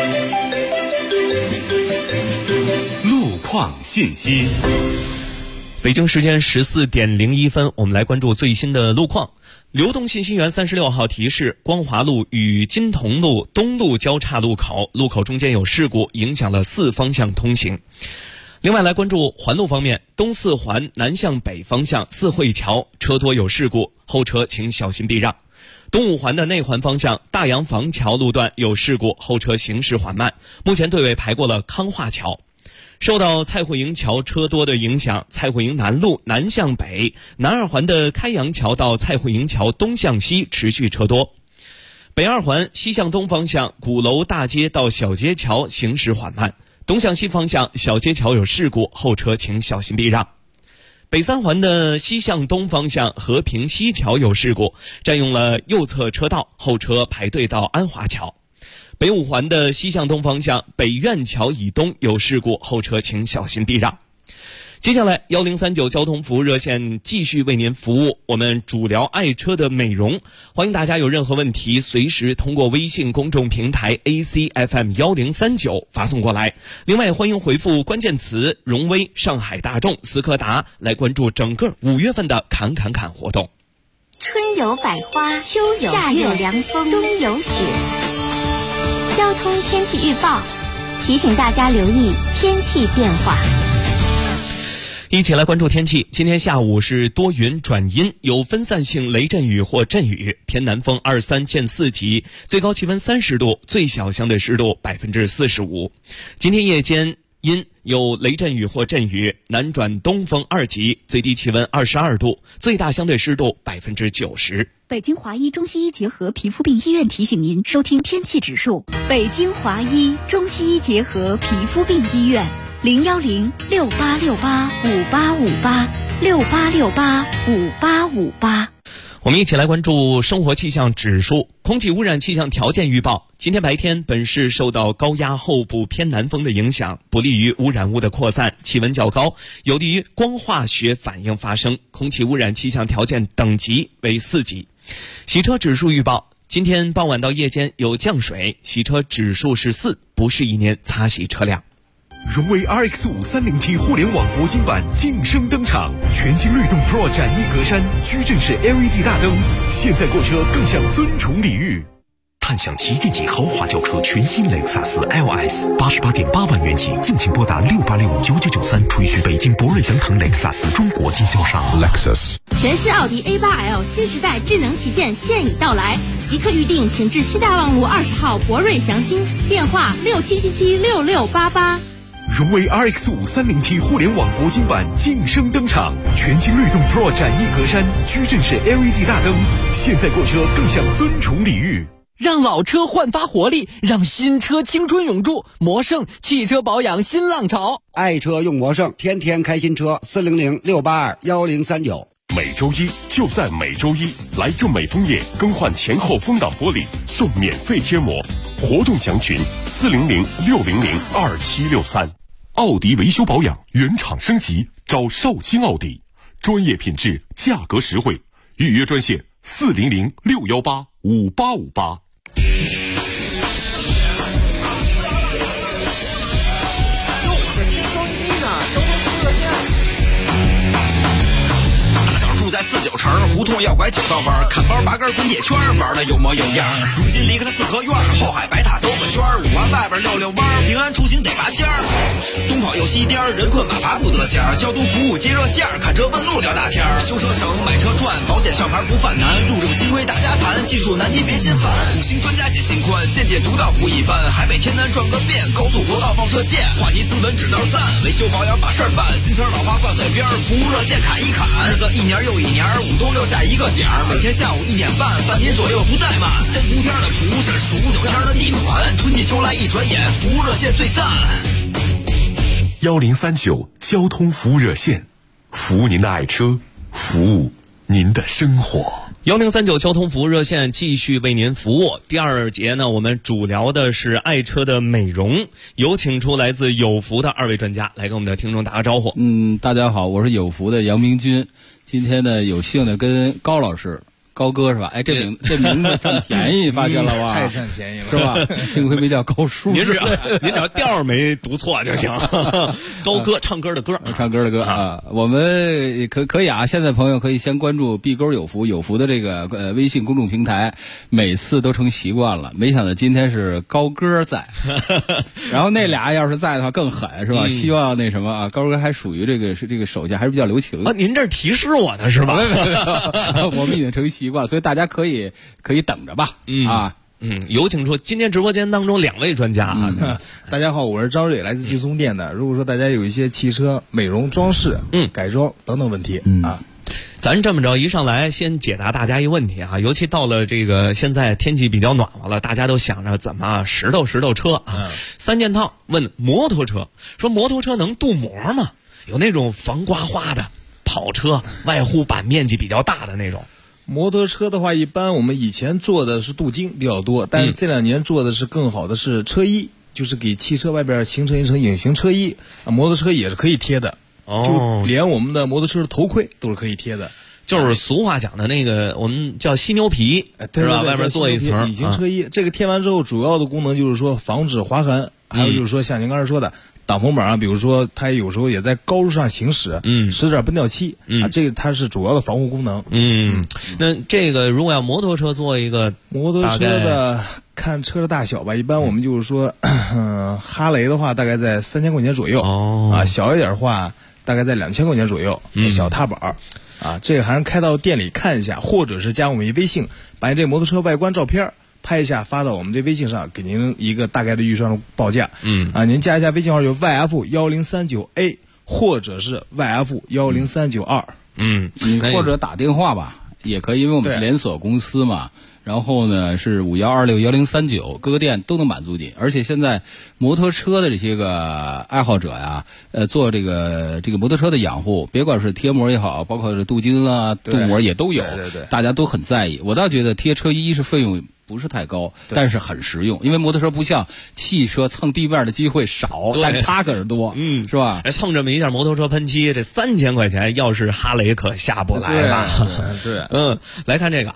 路况信息。
北京时间14点01分，我们来关注最新的路况。流动信息源36号提示，光华路与金潼路东路交叉路口，路口中间有事故，影响了4方向通行。另外来关注环路方面，东四环南向北方向四惠桥车多有事故，后车请小心避让。东五环的内环方向大洋房桥路段有事故，后车行驶缓慢，目前队尾排过了康化桥。受到蔡慧营桥车多的影响，蔡慧营南路南向北南二环的开阳桥到蔡慧营桥东向西持续车多。北二环西向东方向鼓楼大街到小街桥行驶缓慢，东向西方向小街桥有事故，后车请小心避让。北三环的西向东方向和平西桥有事故，占用了右侧车道，后车排队到安华桥。北五环的西向东方向北苑桥以东有事故，后车请小心避让。接下来1039交通服务热线继续为您服务，我们主聊爱车的美容，欢迎大家有任何问题随时通过微信公众平台 ACFM 1039发送过来。另外欢迎回复关键词荣威、上海大众、斯柯达来关注整个5月份的侃活动。
春有百花，秋有夏有凉风，冬有雪。交通天气预报提醒大家留意天气变化。
一起来关注天气。今天下午是多云转阴，有分散性雷阵雨或阵雨，偏南风23见4级，最高气温30度，最小相对湿度45%。今天夜间阴，有雷阵雨或阵雨，南转东风2级，最低气温22度，最大相对湿度90%。
北京华医中西医结合皮肤病医院提醒您收听天气指数。北京华医中西医结合皮肤病医院，010-6868-5858，6868-5858。
我们一起来关注生活气象指数。空气污染气象条件预报，今天白天本市受到高压后部偏南风的影响，不利于污染物的扩散，气温较高，有利于光化学反应发生，空气污染气象条件等级为4级。洗车指数预报，今天傍晚到夜间有降水，洗车指数是4，不适宜您擦洗车辆。
荣威 RX5 30T 互联网铂金版晋升登场，全新律动 Pro 展翼格栅，矩阵式 LED 大灯，现在购车更享尊崇礼遇。
探享旗舰级豪华轿车，全新雷克萨斯 LS88.8万元起，敬请拨打68659993，垂询北京博瑞祥腾雷克萨斯中国经销商。Lexus
全新奥迪 A8L 新时代智能旗舰现已到来，即刻预定，请至西大望路20号博瑞祥兴，电话67776688。
荣威 RX5 30T 互联网铂金版晋升登场，全新锐动 Pro 展翼格栅，矩阵式 LED 大灯，现在购车更享尊崇礼遇。
让老车焕发活力，让新车青春永驻。魔圣汽车保养新浪潮，
爱车用魔圣，天天开新车，400-682-1039。
每周一就在每周一，来正美枫叶更换前后风挡玻璃送免费贴膜，活动详询400-600-2763。奥迪维修保养原厂升级，找绍兴奥迪，专业品质，价格实惠，预约专线400-618-5858。
在49城胡同要拐9道弯，看包拔根滚铁圈，玩的有模有样。如今离开了四合院，后海白塔兜个圈，5环外边溜溜弯，平安出行得拔尖儿。东跑又西颠，人困马乏不得闲，交通服务接热线，看车问路聊大天，修车省买车赚，保险上牌不犯难，路政新规大家谈，技术难题别心烦，五星专家解心宽，见解独到不一般，海北天南转个遍，高速国道放射线，话题斯文指道赞，维修保养把事儿办，新词老话挂嘴边，服务热线砍一砍，日子一年又一年，5冬6夏一个点儿，每天下午1点半，半年左右不怠慢。3伏天的蒲是数9天的地暖，春季秋来一转眼，服务热线最赞。
1039交通服务热线，服务您的爱车，服务您的生活。
1039交通服务热线继续为您服务。第二节呢，我们主聊的是爱车的美容，有请出来自有福的2位专家来跟我们的听众打个招呼。
大家好，我是有福的杨明军，今天呢有幸的跟高老师。高哥是吧？哎，这名字占便宜，发现了吧？
太占便宜了，
是吧？幸亏没叫高叔。
您只要调没读错就行。高哥，唱歌的歌，
啊！我们可以啊！现在朋友可以先关注碧沟有福的这个微信公众平台，每次都成习惯了。没想到今天是高哥在，然后那俩要是在的话更狠，是吧？希望那什么啊，高哥还属于这个手下还是比较留情
啊。您这提示我的是吧？
我们已经成习惯，所以大家可以等着吧。
有请出今天直播间当中2位专家啊。
大家好，我是张瑞，来自极松店的。如果说大家有一些汽车美容装饰、改装等等问题
咱这么着一上来先解答大家一问题啊，尤其到了这个现在天气比较暖和了，大家都想着怎么石头车啊。3件套问摩托车，说摩托车能镀膜吗？有那种防刮花的跑车，外护板面积比较大的那种。
摩托车的话，一般我们以前做的是镀金比较多，但是这2年做的是更好的是车衣，就是给汽车外边形成一层隐形车衣啊，摩托车也是可以贴的，就连我们的摩托车的头盔都是可以贴的。
就是俗话讲的那个，我们叫犀牛皮，是吧？外边做一层
隐形车衣，这个贴完之后，主要的功能就是说防止划痕，还有就是说像您刚才说的。挡风板啊，比如说它有时候也在高速上行驶，使点崩掉漆，这个它是主要的防护功能。
那这个如果要摩托车做一个
摩托车的，看车的大小吧，一般我们就是说，哈雷的话大概在3000块钱左右，小一点的话大概在2000块钱左右，小踏板。这个还是开到店里看一下，或者是加我们微信，把你这摩托车外观照片拍一下发到我们这微信上，给您一个大概的预算报价。您加一下微信号有 YF1039A 或者是 YF10392。
或者打电话吧，也可以，因为我们是连锁公司嘛。然后呢是51261039，各个店都能满足你。而且现在摩托车的这些个爱好者呀，做这个摩托车的养护，别管是贴膜也好，包括是镀金啊、镀膜也都有，大家都很在意。我倒觉得贴车衣是费用不是太高，但是很实用，因为摩托车不像汽车蹭地面的机会少，但它可是多，是吧？
蹭这么一下摩托车喷漆，这3000块钱，要是哈雷可下不来吧？
对，
来看这个啊。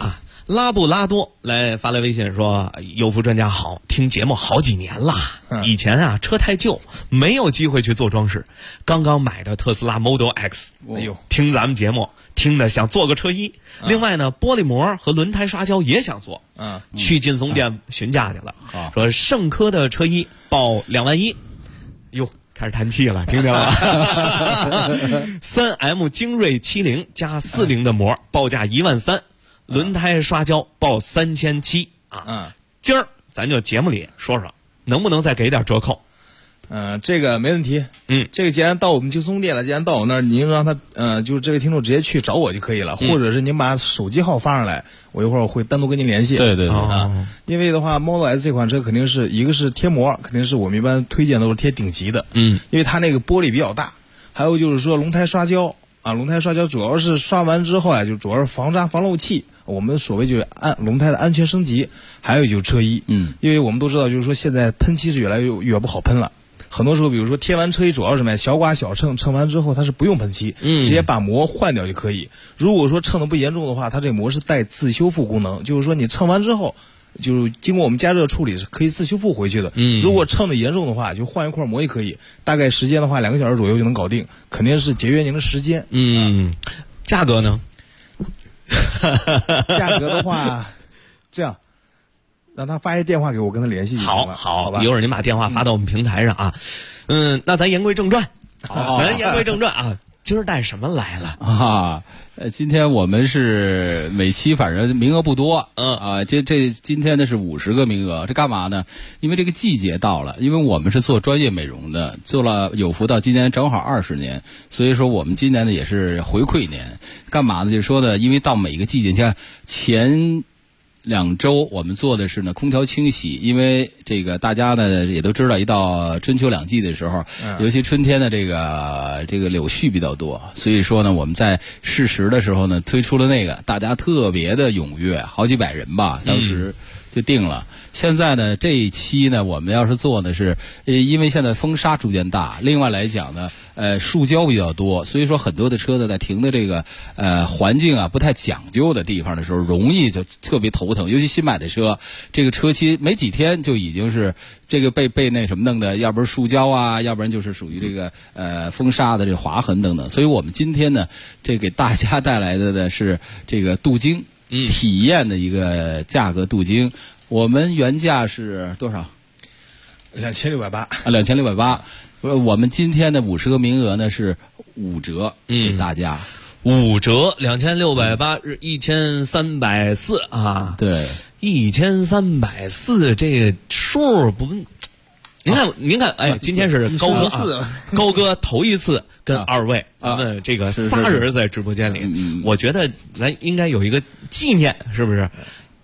拉布拉多来发来微信说：“有福专家好，听节目好几年了。以前啊车太旧，没有机会去做装饰，刚刚买的特斯拉 Model X，
哎呦，
听咱们节目听的想做个车衣。另外呢，玻璃膜和轮胎刷胶也想做。去劲松店询价去了，说圣科的车衣报2万1。哟。”开始叹气了，听见了吗？3M 精锐70加40的膜，报价1万3，轮胎刷胶报3700啊。今儿咱就节目里说说，能不能再给点折扣？
这个没问题。这个既然到我们劲松店了，既然到我那儿，您让他就是这位听众直接去找我就可以了，或者是您把手机号发上来，我一会儿会单独跟您联系。
对
因为的话 Model S 这款车肯定是一个是贴膜，肯定是我们一般推荐都是贴顶级的。因为它那个玻璃比较大，还有就是说轮胎刷胶啊，轮胎刷胶主要是刷完之后啊，就主要是防扎防漏气。我们所谓就是轮胎的安全升级，还有就是车衣。因为我们都知道，就是说现在喷漆是越来越不好喷了。很多时候，比如说贴完车衣，主要是什么呀？小刮小蹭，蹭完之后它是不用喷漆，直接把膜换掉就可以。如果说蹭的不严重的话，它这个膜是带自修复功能，就是说你蹭完之后，就是经过我们加热处理是可以自修复回去的。如果蹭的严重的话，就换一块膜也可以。大概时间的话，2个小时左右就能搞定，肯定是节约您的时间。
价格呢？
价格的话，这样。让他发一电话给我，跟他联系就行了。好吧，
一会儿您把电话发到我们平台上啊。那咱言归正传，咱言归正传啊。今儿带什么来了
啊？今天我们是每期反正名额不多，今天呢是50个名额，这干嘛呢？因为这个季节到了，因为我们是做专业美容的，做了有福到今年正好20年，所以说我们今年呢也是回馈年，干嘛呢？就是说呢，因为到每个季节，你看前2周我们做的是呢空调清洗，因为这个大家呢也都知道，一到春秋两季的时候，尤其春天的这个柳絮比较多，所以说呢我们在适时的时候呢推出了那个，大家特别的踊跃，好几百人吧，当时就定了。现在呢这一期呢我们要是做的是因为现在风沙逐渐大，另外来讲呢树胶比较多，所以说很多的车呢在停的这个环境啊不太讲究的地方的时候，容易就特别头疼，尤其新买的车，这个车期没几天就已经是这个被那什么弄的，要不然树胶啊，要不然就是属于这个风沙的这划痕等等。所以我们今天呢这给大家带来的呢是这个镀金体验的一个价格镀金。我们原价是多少
？2680。
2680。我们今天的50个名额呢是5折给大家。
5折2680是1340啊。
对
，1340这个数不。您看，哎，今天是高哥头一次跟2位咱们这个仨人在直播间里，我觉得咱应该有一个纪念，是不是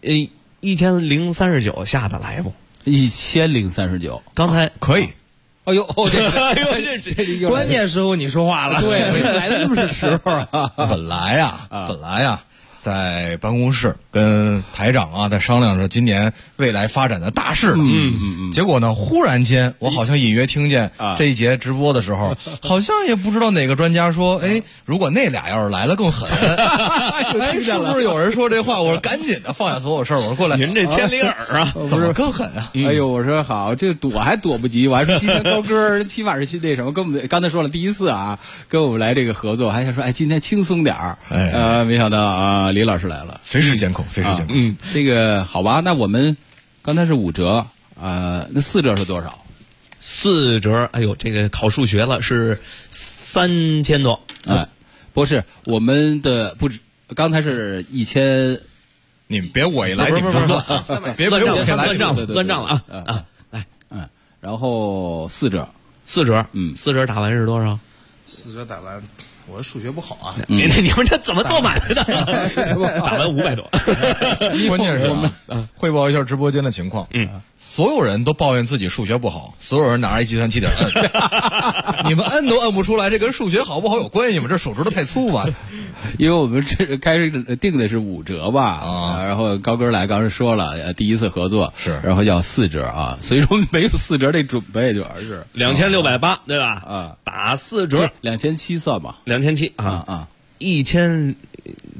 ？1039下得来不
？1039，
刚才
可以。
哎呦，这
关键时候你说话了，
对，来的就是时候啊。
本来呀，在办公室跟台长啊在商量着今年未来发展的大事。结果呢，忽然间我好像隐约听见这一节直播的时候，好像也不知道哪个专家说，如果那俩要是来了更狠，是不是有人说这话？我说赶紧的放下所有事儿，我说过来，
您这千里耳啊，
怎么更狠啊？
哎呦，我说好，这躲还躲不及，我还说今天高哥起码是那什么，跟我们刚才说了第一次啊，跟我们来这个合作，还想说今天轻松点儿，没想到啊。李老师来了，
随时监控，随时监控。
这个好吧，那我们刚才是5折，那4折是多少
？4折，哎呦，这个考数学了，是3000多。
不是，我们的不止，刚才是1000。
你们别我一来，你们别
乱账了啊！
来，然后4折
，4折打完是多少
？4折打完。我数学不好啊！
你们这怎么做买的？打完500多。
关键是汇报一下直播间的情况。所有人都抱怨自己数学不好，所有人拿着一计算器在摁，你们摁都摁不出来，这跟数学好不好有关系？你们这手指头太粗吧？
因为我们这开始定的是5折吧，然后高哥来刚才说了，第一次合作
是，
然后要4折啊，所以说没有4折这准备，主要是
2680对吧？打4折
2700算吧
，2700啊，1000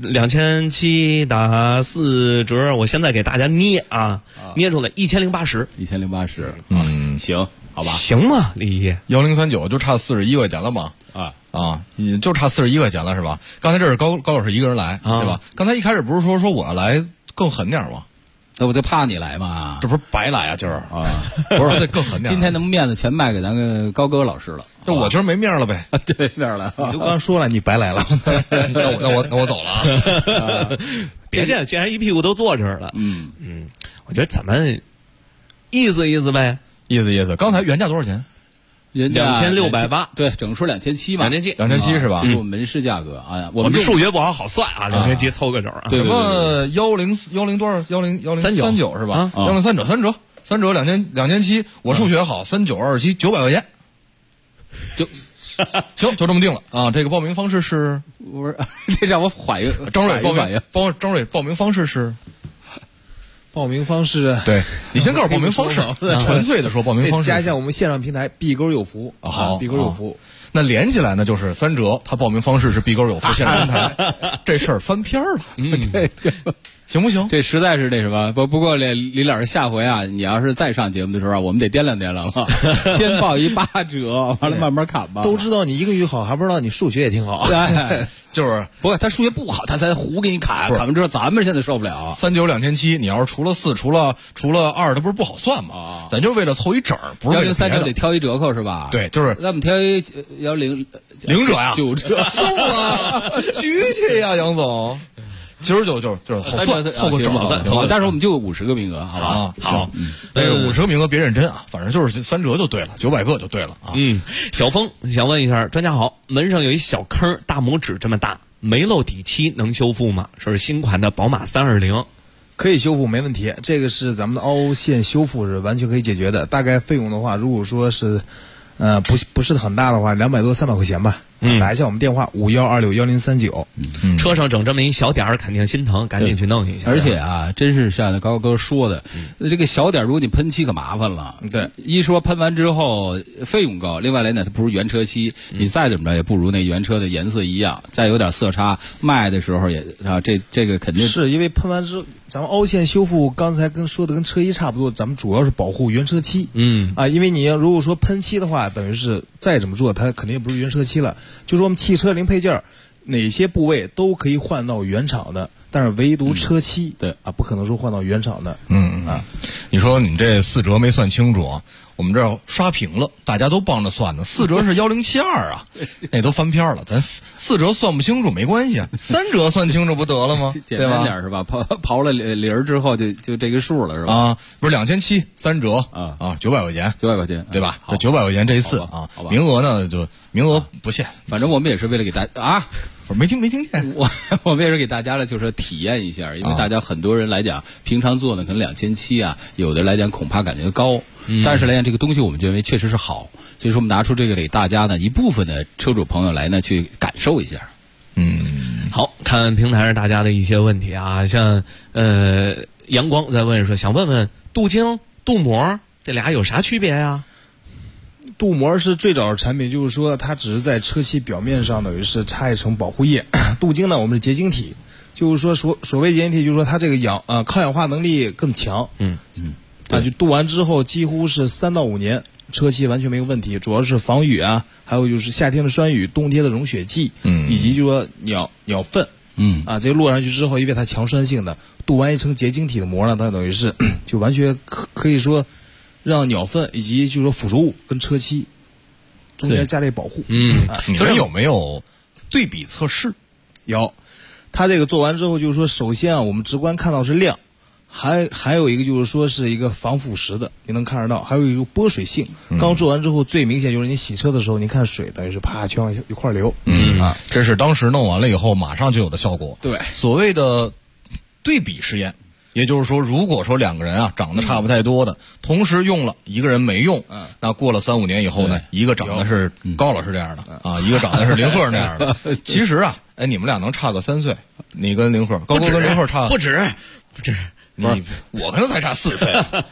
2700打4折，我现在给大家捏出来1080，
行，好吧，
行吗？李毅
1039就差41块钱了嘛？你就差41块钱了是吧？刚才这是高老师一个人来，对吧？刚才一开始不是说我要来更狠点吗？
那我就怕你来嘛，
这不是白来啊今儿不是得更狠点。
今天的面子全卖给咱个高哥老师了，
这我今儿没面了呗？
对，没面了。
你都刚说了，你白来了，
那我走了啊！
别这样，既然一屁股都坐这儿了，我觉得咱们意思意思呗，
意思。刚才原价多少钱？
原价
2680，
对，整数2700嘛
，2700
是吧？
这是我们门市价格啊。
我们数学不好算啊，2700凑个整啊。
什么10多少？1039是吧？1039三折2700，我数学好，3927 900块钱，行，就这么定了啊。这个报名方式是，
不是这让我反应，
张瑞报名方式是。
报名方式，
对你先告诉报名方式，纯粹的说报名方式。
加一下我们线上平台碧沟有福
好，
碧沟有福。
那连起来呢，就是3折，他报名方式是碧沟有福线上平台，这事儿翻篇了。
这
行不行？
这实在是那什么，不过李老师下回啊，你要是再上节目的时候，我们得掂量了，先报一8折，完了慢慢砍吧。
都知道你英语好，还不知道你数学也挺好。
就是
不过他数学不好，他才胡给你砍完之后，咱们现在受不了。
39 2700，你要是除了4，除了2，它不是不好算吗？咱就是为了凑一整，不是
103折得挑一折扣是吧？
对，就是
那我们挑一0
折呀
，9折
送啊，举起呀，杨总。就是好算，凑个整，
但是我们就50个名额，好吧？
好，那个50个名额别认真啊，反正就是3折就对了，900个就对了啊。
小峰想问一下，专家好，门上有一小坑，大拇指这么大，没漏底漆能修复吗？说是新款的宝马320，
可以修复没问题，这个是咱们的凹陷修复是完全可以解决的。大概费用的话，如果说是不是很大的话，200多300块钱吧。打一下我们电话51261039。
车上整这么一小点儿，肯定心疼，赶紧去弄一下。
而且啊，真是像高哥说的，这个小点儿如果你喷漆可麻烦了。
对，
一说喷完之后费用高，另外来呢，它不如原车漆，你再怎么着也不如那原车的颜色一样，再有点色差，卖的时候也啊，这个肯定
是因为喷完之后，咱们凹陷修复刚才说的跟车衣差不多，咱们主要是保护原车漆。因为你要如果说喷漆的话，等于是再怎么做，它肯定不是原车漆了。就说我们汽车零配件哪些部位都可以换到原厂的，但是唯独车漆，对啊，不可能说换到原厂的。
你说你这4折没算清楚啊？我们这刷屏了，大家都帮着算呢。4折是1072啊，那都翻篇了。咱4折算不清楚没关系，3折算清楚不得了吗？
简单点是吧？刨了0之后就这个数了是吧？
啊，不是2700，3折900块钱
，900块钱
对吧？这900块钱这一次啊，名额呢就名额不限，
反正我们也是为了给大家啊。
没听见，
我们也是给大家呢，就是体验一下，因为大家很多人来讲，平常做呢可能2700啊，有的来讲恐怕感觉高，但是来讲这个东西我们认为确实是好，所以说我们拿出这个给大家呢一部分的车主朋友来呢去感受一下。
好看平台上大家的一些问题啊，像阳光在问说，想问问镀晶、镀膜这俩有啥区别呀？
镀膜是最早的产品，就是说它只是在车漆表面上等于是擦一层保护液。镀晶呢，我们是结晶体，就是说所谓结晶体，就是说它这个抗氧化能力更强。就镀完之后几乎是3到5年，车漆完全没有问题。主要是防雨啊，还有就是夏天的酸雨，冬天的溶雪剂，以及就是说鸟粪。这个落上去之后，因为它强酸性的，镀完一层结晶体的膜呢，它等于是就完全可以说让鸟粪以及就是说腐蚀物跟车漆中间加类保护。
你们有没有对比测试？
有，它这个做完之后，就是说首先啊，我们直观看到是亮，还有一个就是说是一个防腐蚀的，你能看得到，还有一个拨水性。刚做完之后，最明显就是你洗车的时候，你看水等于是啪全往一块流。
这是当时弄完了以后马上就有的效果。
对，
所谓的对比实验。也就是说，如果说2个人啊长得差不太多的，同时用了，一个人没用，那过了3、5年以后呢，一个长得是高老师这样的啊，一个长得是林鹤那样的。其实啊，你们俩能差个3岁，你跟林鹤，高哥跟林鹤差
不止
我可能才差4岁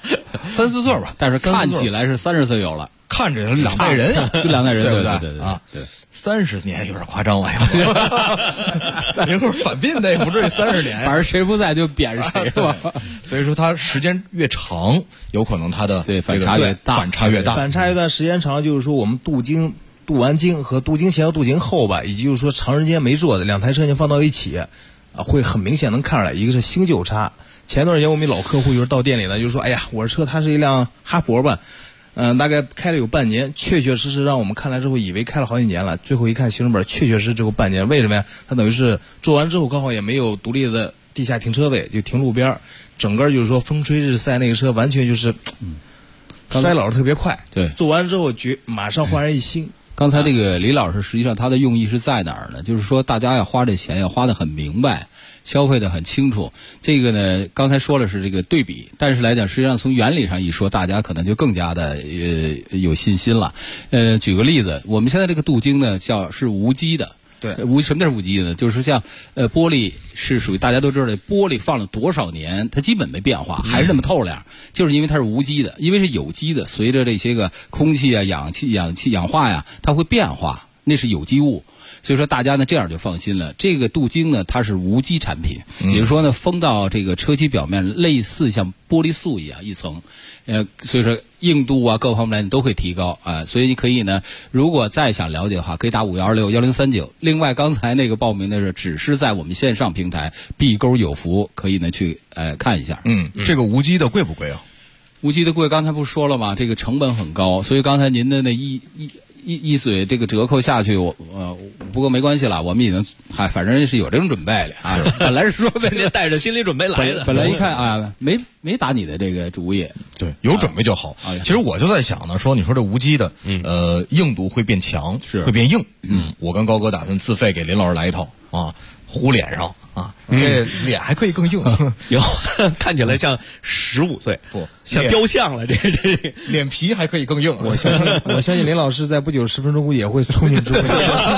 ，3、4岁吧。
但是看起来是30岁有了，
看着2代人呀，
就2代人，
对不
对
啊，对，30年有点夸张了呀。一会儿反并的也不至于30年，
反正谁不在就贬谁吧。
所以说，它时间越长，有可能它的
反差越大，
反差越大。
反差越大，时间长，就是说我们镀完金和镀金前和镀金后吧，以及就是说长时间没做的2台车型放到一起，会很明显能看出来，一个是新旧差。前段时间我们老客户就是到店里呢，就是说，哎呀，我的车它是一辆哈佛吧，大概开了有半年，确确实实让我们看来之后以为开了好几年了，最后一看行驶本，确确实只有半年。为什么呀？它等于是做完之后刚好也没有独立的地下停车位，就停路边，整个就是说风吹日晒，那个车完全就是衰老的特别快。
对，
做完之后马上焕然一新。
刚才这个李老师实际上他的用意是在哪儿呢？就是说大家要花这钱要花得很明白，消费得很清楚。这个呢，刚才说了是这个对比，但是来讲，实际上从原理上一说，大家可能就更加的有信心了。举个例子，我们现在这个镀金呢是无机的。
对，
什么叫无机呢？就是像玻璃是属于大家都知道的，玻璃放了多少年，它基本没变化，还是那么透亮，就是因为它是无机的。因为是有机的，随着这些个空气啊、氧化呀，它会变化，那是有机物。所以说大家呢这样就放心了。这个镀金呢，它是无机产品，也就是说呢，封到这个车漆表面，类似像玻璃素一样一层，所以说硬度啊各方面都会提高啊。所以你可以呢，如果再想了解的话，可以打51261039。另外刚才那个报名的是只是在我们线上平台碧沟有福，可以呢去看一下。
这个无机的贵不贵啊？
无机的贵，刚才不说了吗？这个成本很高，所以刚才您的那一嘴这个折扣下去，不过没关系了，我们已经反正是有这种准备了啊。本来是说
您带着心理准备来的，
本来一看啊，没打你的这个主意，
对，有准备就好。其实我就在想呢，说你说这无机的，硬度会变强，会变硬。我跟高哥打算自费给林老师来一套啊，糊脸上啊，这脸还可以更硬。
有看起来像15岁，
不
像雕像了。这
脸皮还可以更硬。
我相信林老师在不久10分钟也会冲进直播间。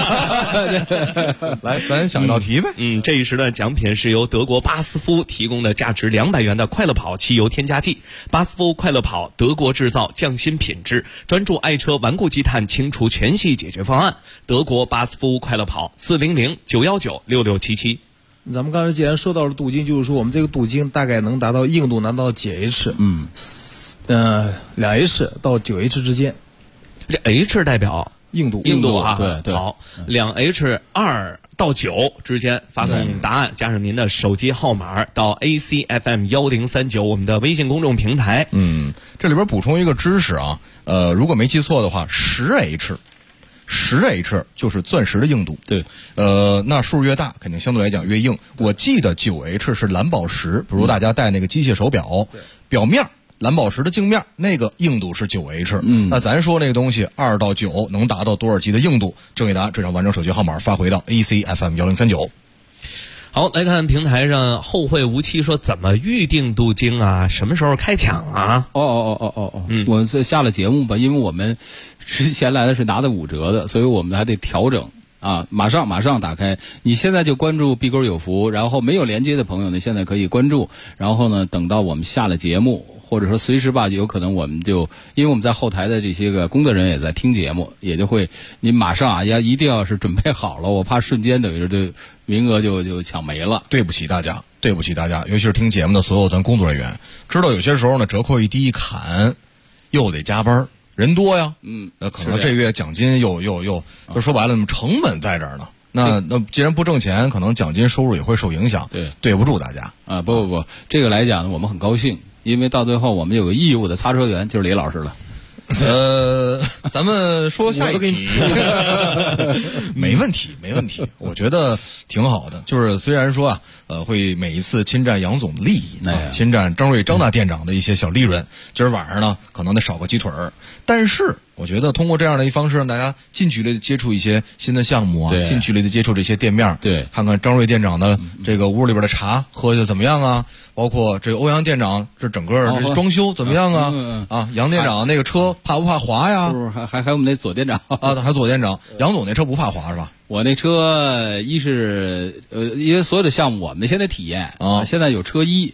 来，咱想一道题呗。
这一时的奖品是由德国巴斯夫提供的价值200元的快乐跑汽油添加剂。巴斯夫快乐跑，德国制造，匠心品质，专注爱车顽固积碳清除全系解决方案。德国巴斯夫快乐跑，400-919-6677。
咱们刚才既然说到了镀金，就是说我们这个镀金大概能达到硬度达到几 H？ 2H 到9H 之间。
这 H 代表
硬度
啊，
对。
好，2H 2到9之间发送答案，加上您的手机号码到 ACFM1039我们的微信公众平台。
这里边补充一个知识啊，如果没记错的话，10H 就是钻石的硬度。
对，
那数越大，肯定相对来讲越硬。我记得9H 是蓝宝石，比如大家戴那个机械手表，表面蓝宝石的镜面那个硬度是9H。那咱说那个东西2到9能达到多少级的硬度？正确答案这张完整手机号码发回到 ACFM1039。
好，来看平台上后会无期说怎么预定镀金啊？什么时候开抢啊？
我下了节目吧，因为我们之前来的是拿的5折的，所以我们还得调整啊。马上打开，你现在就关注碧沟有福，然后没有连接的朋友呢，现在可以关注，然后呢，等到我们下了节目，或者说随时吧，有可能我们就因为我们在后台的这些个工作人员也在听节目，也就会你马上啊，一定要是准备好了，我怕瞬间等于是对名额就抢没了。
对不起大家，尤其是听节目的所有咱工作人员，知道有些时候呢折扣一低一砍，又得加班，人多呀。那可能这月奖金又说白了，成本在这儿呢。那既然不挣钱，可能奖金收入也会受影响。对不住大家
啊！不，这个来讲呢，我们很高兴，因为到最后我们有个义务的擦车员，就是李老师了。
咱们说下一题。没问题。我觉得挺好的。就是虽然说会每一次侵占杨总的利益，侵占张瑞张大店长的一些小利润，今儿晚上呢可能得少个鸡腿儿，但是我觉得通过这样的一方式，让大家近距离的接触一些新的项目啊，近距离的接触这些店面，
对，
看看张瑞店长的这个屋里边的茶喝的怎么样啊，包括这个欧阳店长这整个这装修怎么样啊？杨店长那个车怕不怕滑呀？
还有我们那左店长
啊，还有左店长，杨总那车不怕滑是吧？
我那车一是因为所有的项目我们现在体验啊，现在有车衣。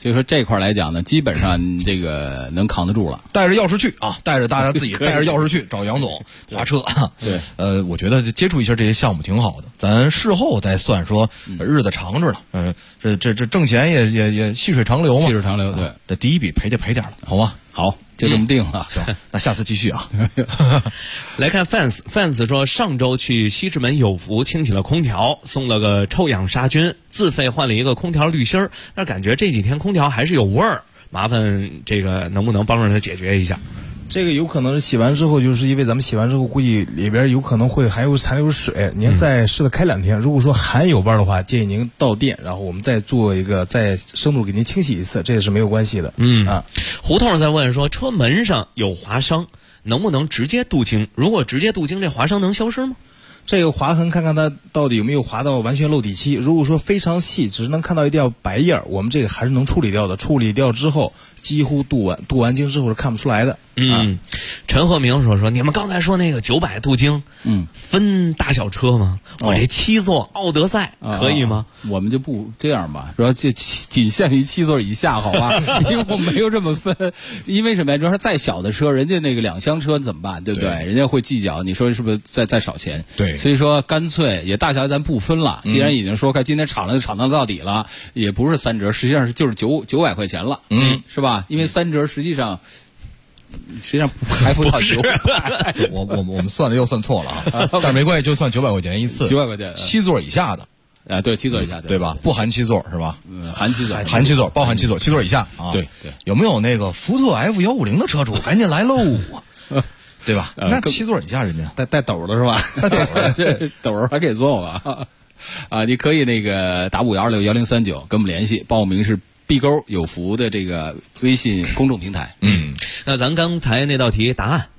所以说这块来讲呢，基本上这个能扛得住了。
带着钥匙去啊，带着大家自己带着钥匙去找杨总划车。
对，
我觉得接触一下这些项目挺好的，咱事后再算说日子长着呢。这挣钱也细水长流嘛。
细水长流，对。
这第一笔赔就赔点了，好吗？
好，就这么定了。
行，那下次继续啊。
来看 fans 说，上周去西直门有福清洗了空调，送了个臭氧杀菌，自费换了一个空调滤芯儿，但感觉这几天空调还是有味儿，麻烦这个能不能帮着他解决一下？
这个有可能是洗完之后，就是因为咱们洗完之后估计里边有可能会含有残留水，您再试着开2天，如果说含有味儿的话，建议您到店，然后我们再做一个再深度给您清洗一次，这也是没有关系的。
胡同在问说，车门上有划伤，能不能直接镀晶？如果直接镀晶，这划伤能消失吗？
这个划痕看看它到底有没有划到完全漏底漆，如果说非常细，只能看到一条白叶，我们这个还是能处理掉的。处理掉之后，几乎镀完晶之后是看不出来的。
陈鹤明说你们刚才说那个900镀晶，分大小车吗？我这7座奥德赛可以吗？
我们就不这样吧，主要就仅限于7座以下，好吧？因为我没有这么分，因为什么呀？主要是再小的车，人家那个2厢车怎么办？对不对？人家会计较，你说是不是再少钱？
对，
所以说干脆也大小咱不分了。既然已经说看今天厂了就厂到底了，也不是3折，实际上就是900块钱了，是吧？因为3折实际上还不到900块。
我们算了又算错了啊，但是没关系，就算900块钱一次
，900块钱
，7座以下的。
对，7座以下的，
对吧？不含7座是吧？
含7座，
含7座，包含7座，7座以下啊。
对，
有没有那个福特 F150的车主赶紧来喽？对吧？那7座以下人家
带斗的是吧？
带斗的，
斗还可以做吧？你可以那个打5261039跟我们联系，报名是B勾有福的这个微信公众平台。
那咱刚才那道题答案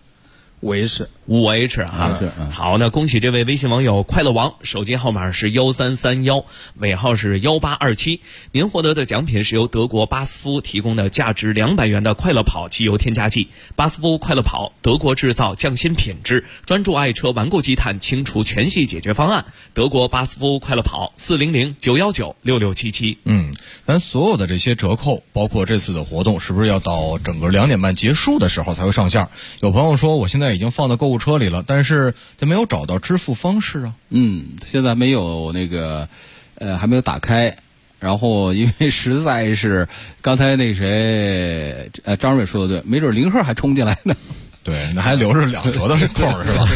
5H 啊，好，那恭喜这位微信网友快乐王，手机号码是1331，尾号是1827，您获得的奖品是由德国巴斯夫提供的价值200元的快乐跑汽油添加剂。巴斯夫快乐跑，德国制造，匠心品质，专注爱车顽固积碳清除全系解决方案。德国巴斯夫快乐跑，400-919-6677。
咱所有的这些折扣，包括这次的活动，是不是要到整个2点半结束的时候才会上线？有朋友说我现在已经放到购物车里了，但是他没有找到支付方式啊。
现在没有那个还没有打开，然后因为实在是刚才那谁张瑞说的对，没准零号还冲进来呢。
对，那还留着2折的空是吧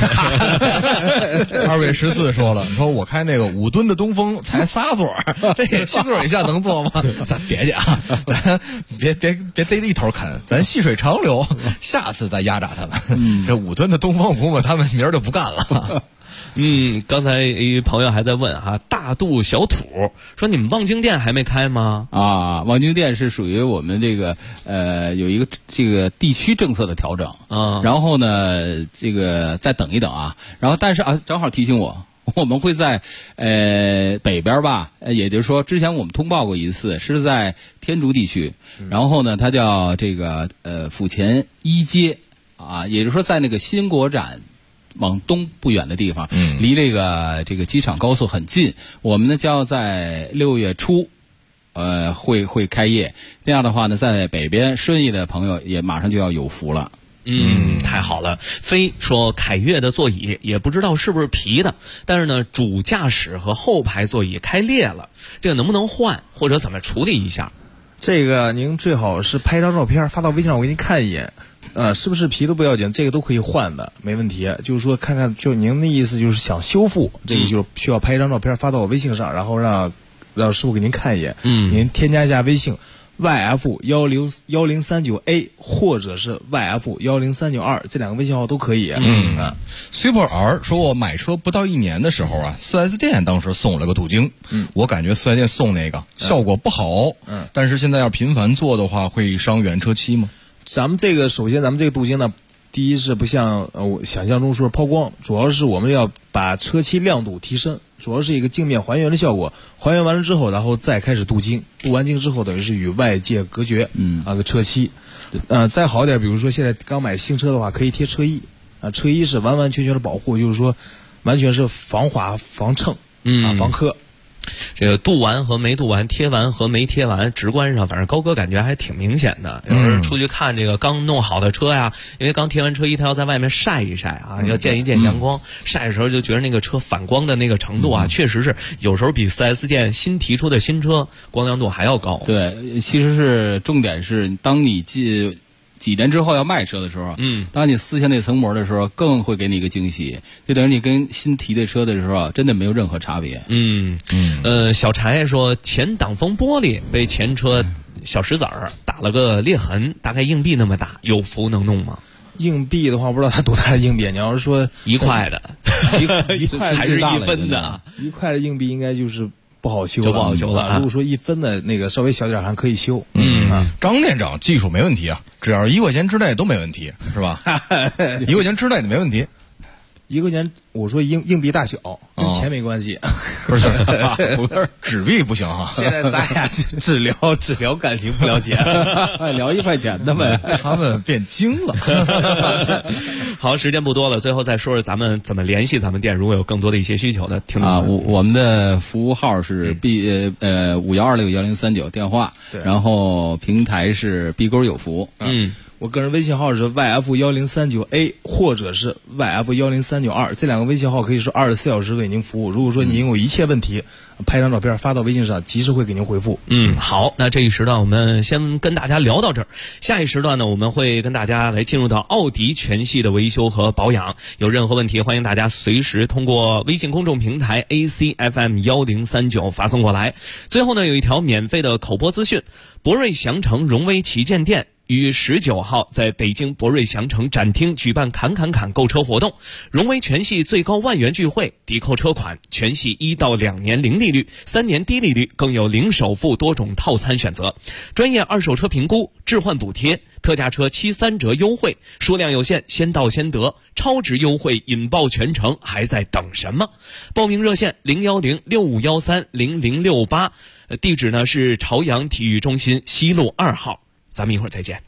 ？2月14说了，说我开那个5吨的东风才3座，这7座以下能坐吗？咱别去啊，咱别逮着一头啃，咱细水长流，下次再压榨他们。这5吨的东风估摸他们明儿就不干了。
刚才一朋友还在问大肚小土说你们望京店还没开吗？
望京店是属于我们这个有一个这个地区政策的调整然后呢这个再等一等啊，然后但是正好提醒我们会在北边吧，也就是说之前我们通报过一次，是在天竺地区，然后呢它叫这个府前一街也就是说在那个新国展往东不远的地方，离这个机场高速很近。我们呢将要在6月初，会开业。这样的话呢，在北边顺义的朋友也马上就要有福了。
太好了。飞说凯越的座椅也不知道是不是皮的，但是呢，主驾驶和后排座椅开裂了，这个能不能换，或者怎么处理一下？
这个您最好是拍张照片发到微信上，我给您看一眼。是不是皮都不要紧，这个都可以换的，没问题。就是说看看，就您的意思就是想修复，这个就是需要拍一张照片发到我微信上，然后让师傅给您看一眼。您添加一下微信YF10339A 或者是YF10392，这2个微信号都可以。
Super R 说我买车不到1年的时候4S 店当时送了个镀晶，我感觉4S 店送那个效果不好，但是现在要频繁做的话会伤原车漆吗？
首先咱们这个镀晶呢，第一是不像我想象中说抛光，主要是我们要把车漆亮度提升，主要是一个镜面还原的效果。还原完了之后，然后再开始镀晶，镀完晶之后等于是与外界隔绝个车漆。再好一点，比如说现在刚买新车的话，可以贴车衣车衣是完完全全的保护，就是说完全是防滑、防蹭防磕。
这个镀完和没镀完，贴完和没贴完，直观上反正高哥感觉还挺明显的。有时候出去看这个刚弄好的车呀，因为刚贴完车衣，他要在外面晒一晒啊，要见一见阳光，晒的时候就觉得那个车反光的那个程度啊，确实是有时候比 4S 店新提出的新车光亮度还要高。
对，其实是重点是当你几年之后要卖车的时候，当你撕下那层膜的时候，更会给你一个惊喜，就等于你跟新提的车的时候，真的没有任何差别。
小柴说前挡风玻璃被前车小石子儿打了个裂痕，大概硬币那么大，有福能弄吗？
硬币的话，不知道它多大的硬币。你要是说
1块的，
一块
还是1分的
，1块的硬币应该就是不好修了，
就不好修了。
如果说1分的那个稍微小点还可以修。
张店长技术没问题啊，只要是1块钱之内都没问题，是吧？1块钱之内的没问题。
1块钱，我说硬币大小跟钱没关系，
不是纸币不行哈。
现在咱俩只聊感情，不聊钱，
聊1块钱的呗。
他们变精了。
好，时间不多了，最后再说说咱们怎么联系咱们店，如果有更多的一些需求的听众
啊，我们的服务号是51261039电话，然后平台是B勾有福。
我个人微信号是 YF1039A 或者是 YF10392，这两个微信号可以说24小时为您服务。如果说您有一切问题，拍张照片发到微信上，及时会给您回复。
好，那这一时段我们先跟大家聊到这儿。下一时段呢，我们会跟大家来进入到奥迪全系的维修和保养。有任何问题，欢迎大家随时通过微信公众平台 ACFM1039发送过来。最后呢，有一条免费的口播资讯：博瑞祥城荣威旗舰店于19号在北京博瑞祥城展厅举办砍购车活动，荣威全系最高万元聚会，抵扣车款全系1到2年零利率，3年低利率，更有零首付多种套餐选择，专业二手车评估，置换补贴，特价车73折优惠，数量有限，先到先得，超值优惠引爆全城，还在等什么？报名热线01065130068，地址呢是朝阳体育中心西路2号。咱们一会儿再见。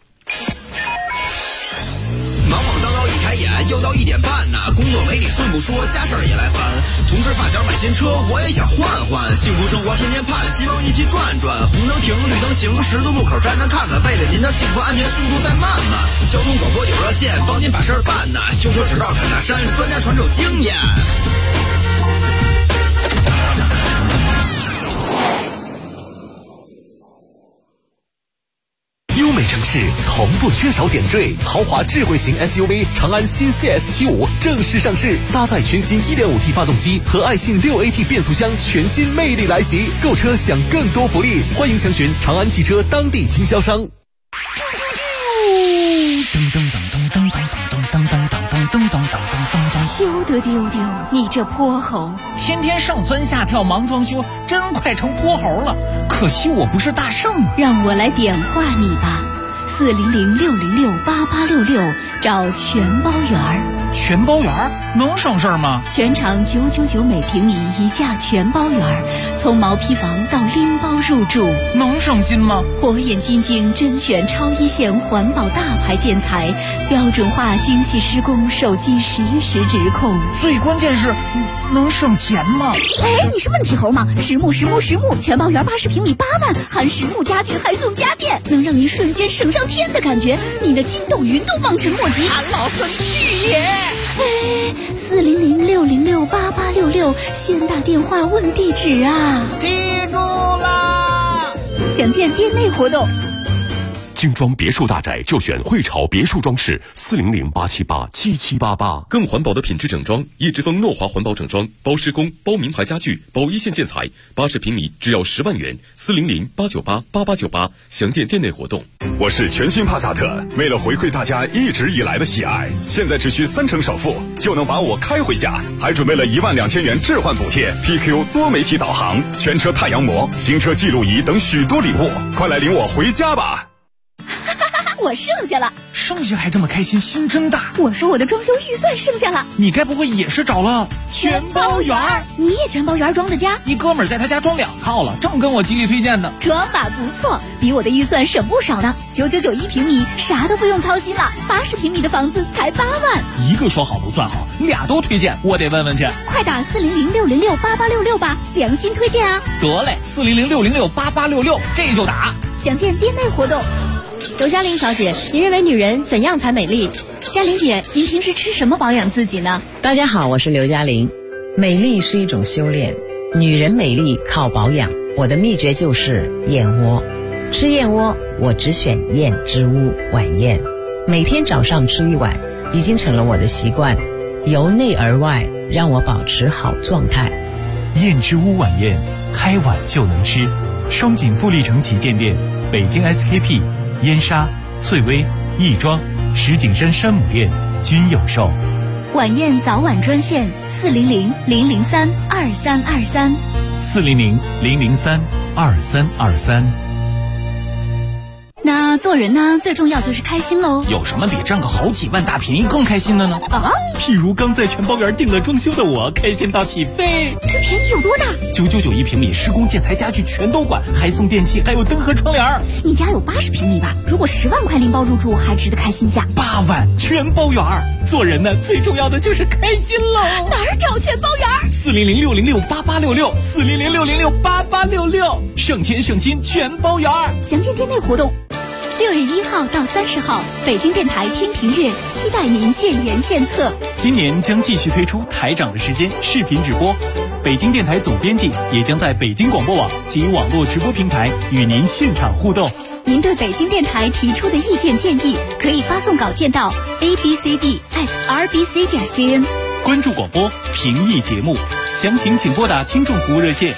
忙忙叨叨一开眼，又到1点半呢，工作没你顺不说，家事儿也来烦。同事发小买新车，我也想换换，幸福生活天天盼，希望一起转转。红灯停，绿灯行，十字路口站站看看，为了您的幸福安全，速度再慢慢。交通广播有热线，帮您把事儿办呢。修车只到砍大山，专家传授经验。
优美城市从不缺少点缀，豪华智慧型 SUV 长安新 CS75 正式上市，搭载全新 1.5T 发动机和爱信 6AT 变速箱，全新魅力来袭。购车享更多福利，欢迎详询长安汽车当地经销商。
休得丢丢，你这泼猴！
天天上蹿下跳忙装修，真快成泼猴了。可惜我不是大圣，
让我来点化你吧。400-606-8866，找全包圆儿。
全包圆儿能省事儿吗？
全场999每平米一价全包圆儿，从毛坯房到拎包入住，
能省心吗？
火眼金睛甄选超一线环保大牌建材，标准化精细施工，手机实时直控。
最关键是能省钱吗？
哎，你是问题猴吗？实木全包圆80平米8万，含实木家具还送家电，能让你瞬间省上天的感觉，你的筋斗云都望尘莫及。
俺老孙去也！
哎，400-606-8866，先打电话问地址啊！
记住啦！
详见店内活动。
精装别墅大宅就选汇潮别墅装饰，400-878-7788。
更环保的品质整装，一直风诺华环保整装，包施工，包名牌家具，包一线建材，80平米只要10万元，400-898-8898，详见店内活动。
我是全新帕萨特，为了回馈大家一直以来的喜爱，现在只需30%首付就能把我开回家，还准备了12000元置换补贴、PQ 多媒体导航、全车太阳膜、行车记录仪等许多礼物，快来领我回家吧！
我剩下了。
剩下还这么开心，心真大。
我说我的装修预算剩下了，
你该不会也是找了全包园？
你也全包园装的家？
一哥们儿在他家装2套了，正跟我极力推荐呢。
装吧不错，比我的预算省不少呢。9991平米，啥都不用操心了。80平米的房子才8万。
一个说好不算好，俩都推荐，我得问问去。
快打400-606-8866吧，良心推荐啊！
得嘞，400-606-8866，这就打。
详见店内活动。
刘嘉玲小姐，您认为女人怎样才美丽？
嘉玲姐，您平时吃什么保养自己呢？
大家好，我是刘嘉玲。美丽是一种修炼，女人美丽靠保养。我的秘诀就是燕窝。吃燕窝，我只选燕之屋晚宴，每天早上吃1碗，已经成了我的习惯，由内而外让我保持好状态。
燕之屋晚宴，开碗就能吃。双井富力城旗舰店、北京 SKP、燕莎、翠微、亦庄、石景山山姆店均有售。
晚宴早晚专线400-003-2323。
400-003-2323。
那做人呢，最重要就是开心喽。
有什么比占个好几万大便宜更开心的呢？
啊，
譬如刚在全包园订了装修的我，开心到起飞。
这便宜有多大
？9991平米，施工建材家具全都管，还送电器，还有灯和窗帘。
你家有80平米吧？如果10万块拎包入住，还值得开心下。
8万全包园。
做人呢，最重要的就是开心喽。
哪儿找全包园
？400-606-8866，400-606-8866，省钱省心全包园。
详见店内活动。6月1号到30号，北京电台天平月，期待您建言献策。
今年将继续推出台长的时间视频直播，北京电台总编辑也将在北京广播网及网络直播平台与您现场互动。
您对北京电台提出的意见建议，可以发送稿件到 abcd@rbc.cn。
关注广播，评议节目，详情请拨打听众服务热线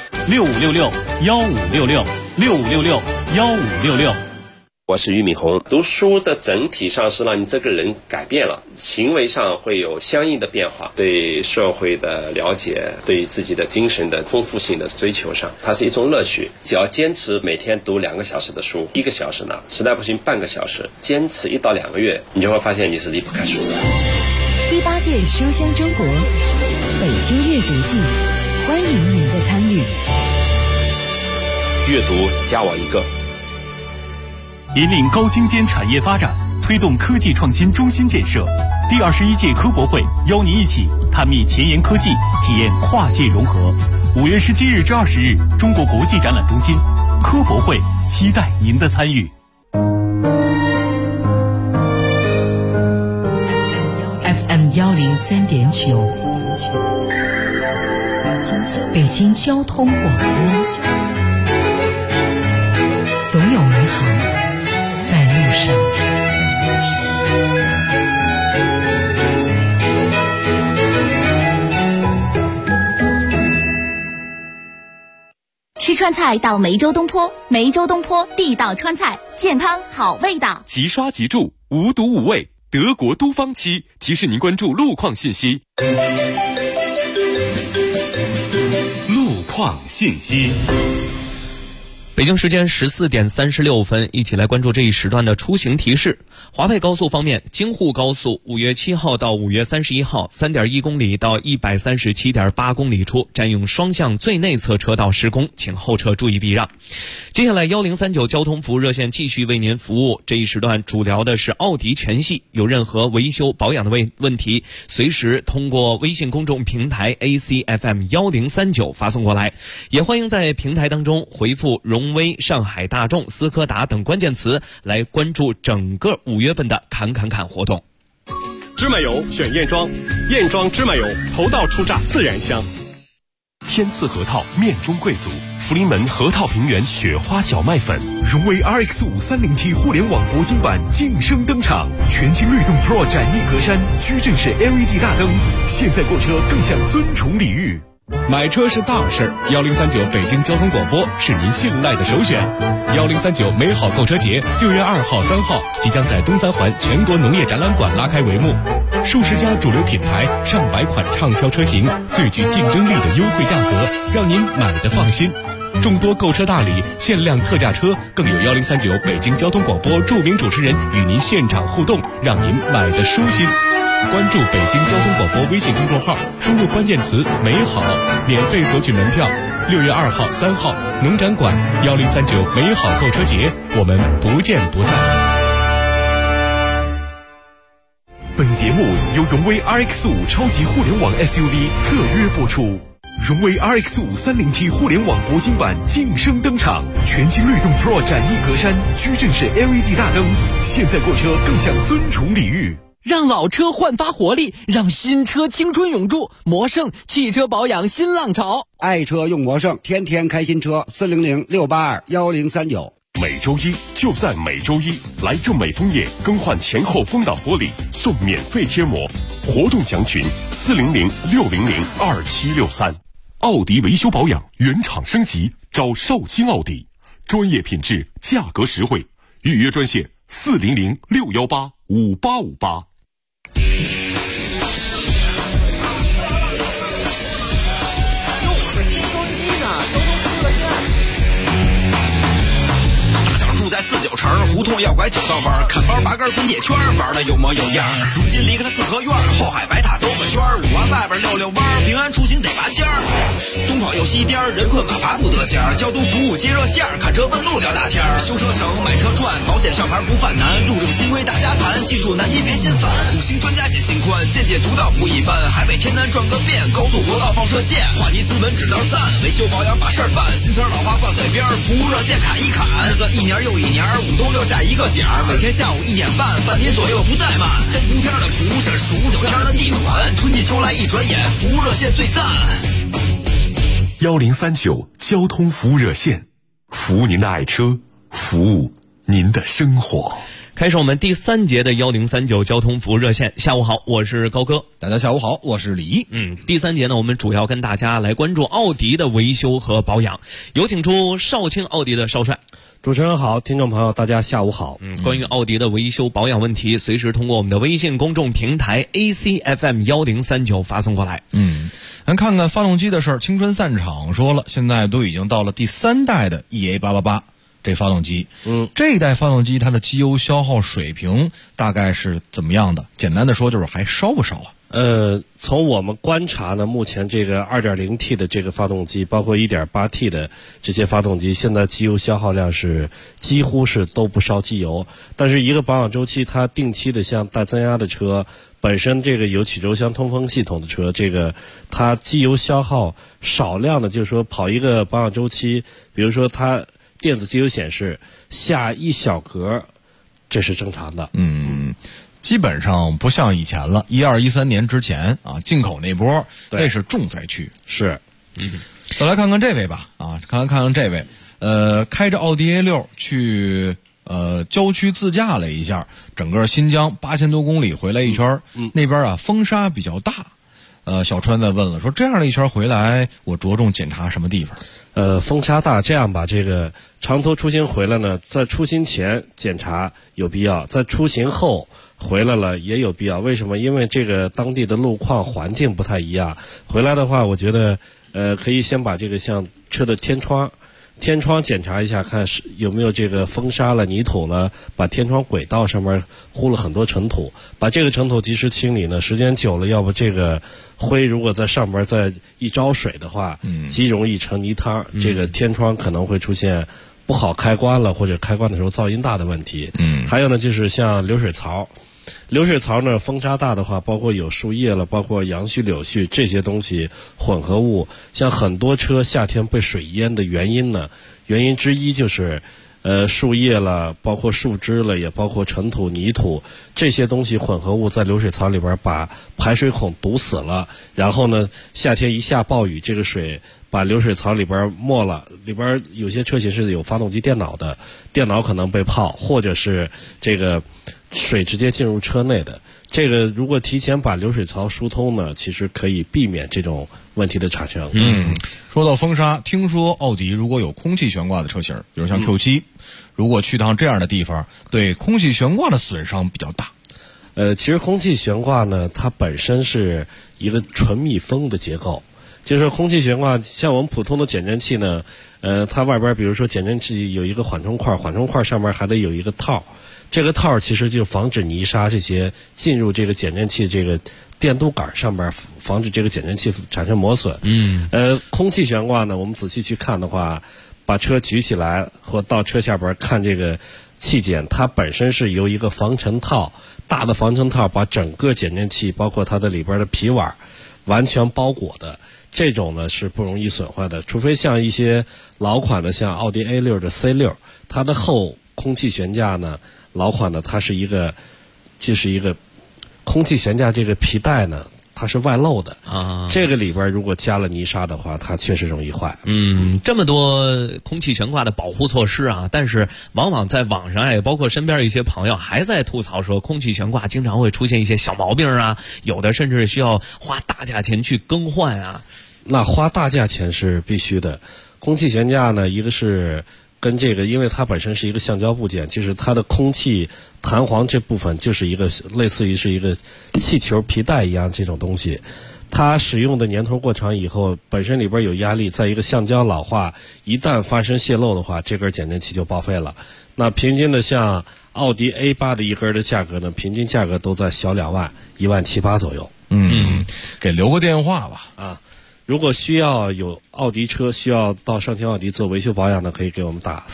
6566-1566，6566-1566。
我是俞敏洪。读书的整体上是让你这个人改变了，行为上会有相应的变化，对社会的了解，对自己的精神的丰富性的追求上，它是一种乐趣。只要坚持每天读2个小时的书，1个小时呢，实在不行半个小时，坚持1到2个月，你就会发现你是离不开书的。
第8届书香中国北京阅读季，欢迎您的参与。
阅读加我一个。
引领高精尖产业发展，推动科技创新中心建设。第21届科博会邀您一起探秘前沿科技，体验跨界融合。5月17日至20日，中国国际展览中心科博会，期待您的参与。
FM 103.9，北京交通广播，总有美好在路上。
吃川菜到梅州东坡，梅州东坡地道川菜，健康好味道。
即刷即住，无毒无味，德国都方七提示您关注路况信息。路况信息。
北京时间14点36分，一起来关注这一时段的出行提示。华北高速方面，京沪高速5月7号到5月31号 3.1 公里到 137.8 公里处占用双向最内侧车道施工，请后车注意避让。接下来1039交通服务热线继续为您服务。这一时段主聊的是奥迪全系，有任何维修保养的问题，随时通过微信公众平台 ACFM 1039发送过来，也欢迎在平台当中回复荣威、上海大众、斯柯达等关键词来关注整个5月份的侃活动。
芝麻油选燕庄，燕庄芝麻油头道出榨自然香。
天赐核桃面中贵族，福临门核桃平原雪花小麦粉，荣威 RX5 30T 互联网铂金版晋升登场，全新律动 Pro 展翼格栅，矩阵式 LED 大灯，现在购车更享尊崇礼遇。
买车是大事儿，1039北京交通广播是您信赖的首选。1039美好购车节6月2号、3号即将在东三环全国农业展览馆拉开帷幕，数十家主流品牌、上百款畅销车型，最具竞争力的优惠价格，让您买得放心。 众多购车大礼、限量特价车，更有1039北京交通广播著名主持人与您现场互动，让您买得舒心。关注北京交通广播微信公众号，输入关键词美好，免费索取门票。6月2号、3号，农展馆1039美好购车节，我们不见不散。
本节目由荣威 RX5 超级互联网 SUV 特约播出。荣威 RX5 30T 互联网铂金版晋升登场，全新律动 Pro 展翼格栅，矩阵式 LED 大灯，现在购车更享尊崇礼遇。
让老车焕发活力，让新车青春永驻。魔胜汽车保养新浪潮，
爱车用魔胜，天天开新车，400-682-1039。
每周一就在每周一，来正美枫叶更换前后风挡玻璃送免费贴膜，活动详询400-600-2763。奥迪维修保养原厂升级，找绍兴奥迪，专业品质，价格实惠，预约专线400-618-5858。
在49城胡同要拐9道弯，看包拔根滚铁圈，玩的有模有样。如今离开了四合院，后海白塔兜个圈，5环外边溜弯，平安出行得拔尖儿。东跑又西颠，人困马乏不得闲，交通服务接热线，看车问路聊大天，修车省买车赚，保险上牌不犯难，路政新规大家谈，技术难题别心烦。5星专家解心宽，见解独到不一般，海北天南转个遍，高速国道放射线，话题资本只当赞，维修保养把事儿办，新词老话挂嘴边，服务热线砍一砍，日子一年又一年，5冬6夏一个点儿，每天下午1点半，半天左右不怠慢。3伏天的蒲是数9天的地暖，春季秋来一转眼，服务热线最赞。
1039交通服务热线，服务您的爱车，服务您的生活。
开始我们第3节的1039交通服务热线。下午好，我是高哥。
大家下午好，我是李毅。
第3节呢，我们主要跟大家来关注奥迪的维修和保养。有请出绍兴奥迪的邵帅。
主持人好，听众朋友大家下午好。
关于奥迪的维修保养问题，随时通过我们的微信公众平台 ACFM1039 发送过来。
咱看看发动机的事儿。青春散场说了，现在都已经到了第3代的 EA888。这发动机，这一代发动机它的机油消耗水平大概是怎么样的？简单的说就是还烧不烧啊？
从我们观察呢，目前这个 2.0T 的这个发动机，包括 1.8T 的这些发动机，现在机油消耗量是几乎是都不烧机油。但是一个保养周期，它定期的像带增压的车，本身这个有曲轴箱通风系统的车，这个它机油消耗少量的，就是说跑一个保养周期，比如说它电子机油显示下1小格，这是正常的。
基本上不像以前了，12、13年之前啊，进口那波那是重灾区。
是，
再来看看这位吧，看看这位，开着奥迪 A6 去郊区自驾了一下，整个新疆8000多公里回来一圈，那边风沙比较大。小川在问了，说这样的一圈回来，我着重检查什么地方？
风沙大，这样吧，这个长途出行回来呢，在出行前检查有必要，在出行后回来了也有必要。为什么？因为这个当地的路况环境不太一样。回来的话，我觉得可以先把这个像车的天窗检查一下，看是有没有这个风沙了、泥土了，把天窗轨道上面糊了很多尘土，把这个尘土及时清理呢，时间久了，要不这个灰如果在上面再一招水的话，极容易成泥汤，这个天窗可能会出现不好开关了，或者开关的时候噪音大的问题。还有呢，就是像流水槽呢，风沙大的话，包括有树叶了，包括杨絮、柳絮这些东西混合物，像很多车夏天被水淹的原因之一就是树叶了，包括树枝了，也包括尘土、泥土这些东西混合物在流水槽里边把排水孔堵死了，然后呢，夏天一下暴雨，这个水把流水槽里边没了，里边有些车型是有发动机电脑的，电脑可能被泡，或者是这个水直接进入车内的。这个如果提前把流水槽疏通呢，其实可以避免这种问题的产生。
说到风沙，听说奥迪如果有空气悬挂的车型，比如像 Q7，如果去趟这样的地方，对空气悬挂的损伤比较大。
其实空气悬挂呢，它本身是一个纯密封的结构。 就是空气悬挂，像我们普通的减震器呢，它外边比如说减震器有一个缓冲块，缓冲块上面还得有一个套，这个套其实就防止泥沙这些进入这个减震器这个电镀杆上面，防止这个减震器产生磨损。空气悬挂呢，我们仔细去看的话，把车举起来或到车下边看这个器件，它本身是由一个防尘套，大的防尘套把整个减震器包括它的里边的皮碗完全包裹的，这种呢是不容易损坏的，除非像一些老款的像奥迪 A6 的 C6， 它的后空气悬架呢，老款的它是一个就是一个空气悬架这个皮带呢，它是外露的啊，这个里边如果加了泥沙的话，它确实容易坏。
这么多空气悬挂的保护措施啊，但是往往在网上也包括身边一些朋友还在吐槽说，空气悬挂经常会出现一些小毛病啊，有的甚至需要花大价钱去更换啊。
那花大价钱是必须的。空气悬架呢，一个是跟这个，因为它本身是一个橡胶部件，就是它的空气弹簧这部分就是一个类似于是一个气球皮带一样这种东西，它使用的年头过长以后，本身里边有压力，在一个橡胶老化，一旦发生泄漏的话，这根减震器就报废了。那平均的像奥迪 A8 的一根的价格呢，平均价格都在小2万，1.7万左右。
给留个电话吧
啊。如果需要有奥迪车需要到上清奥迪做维修保养的，可以给我们打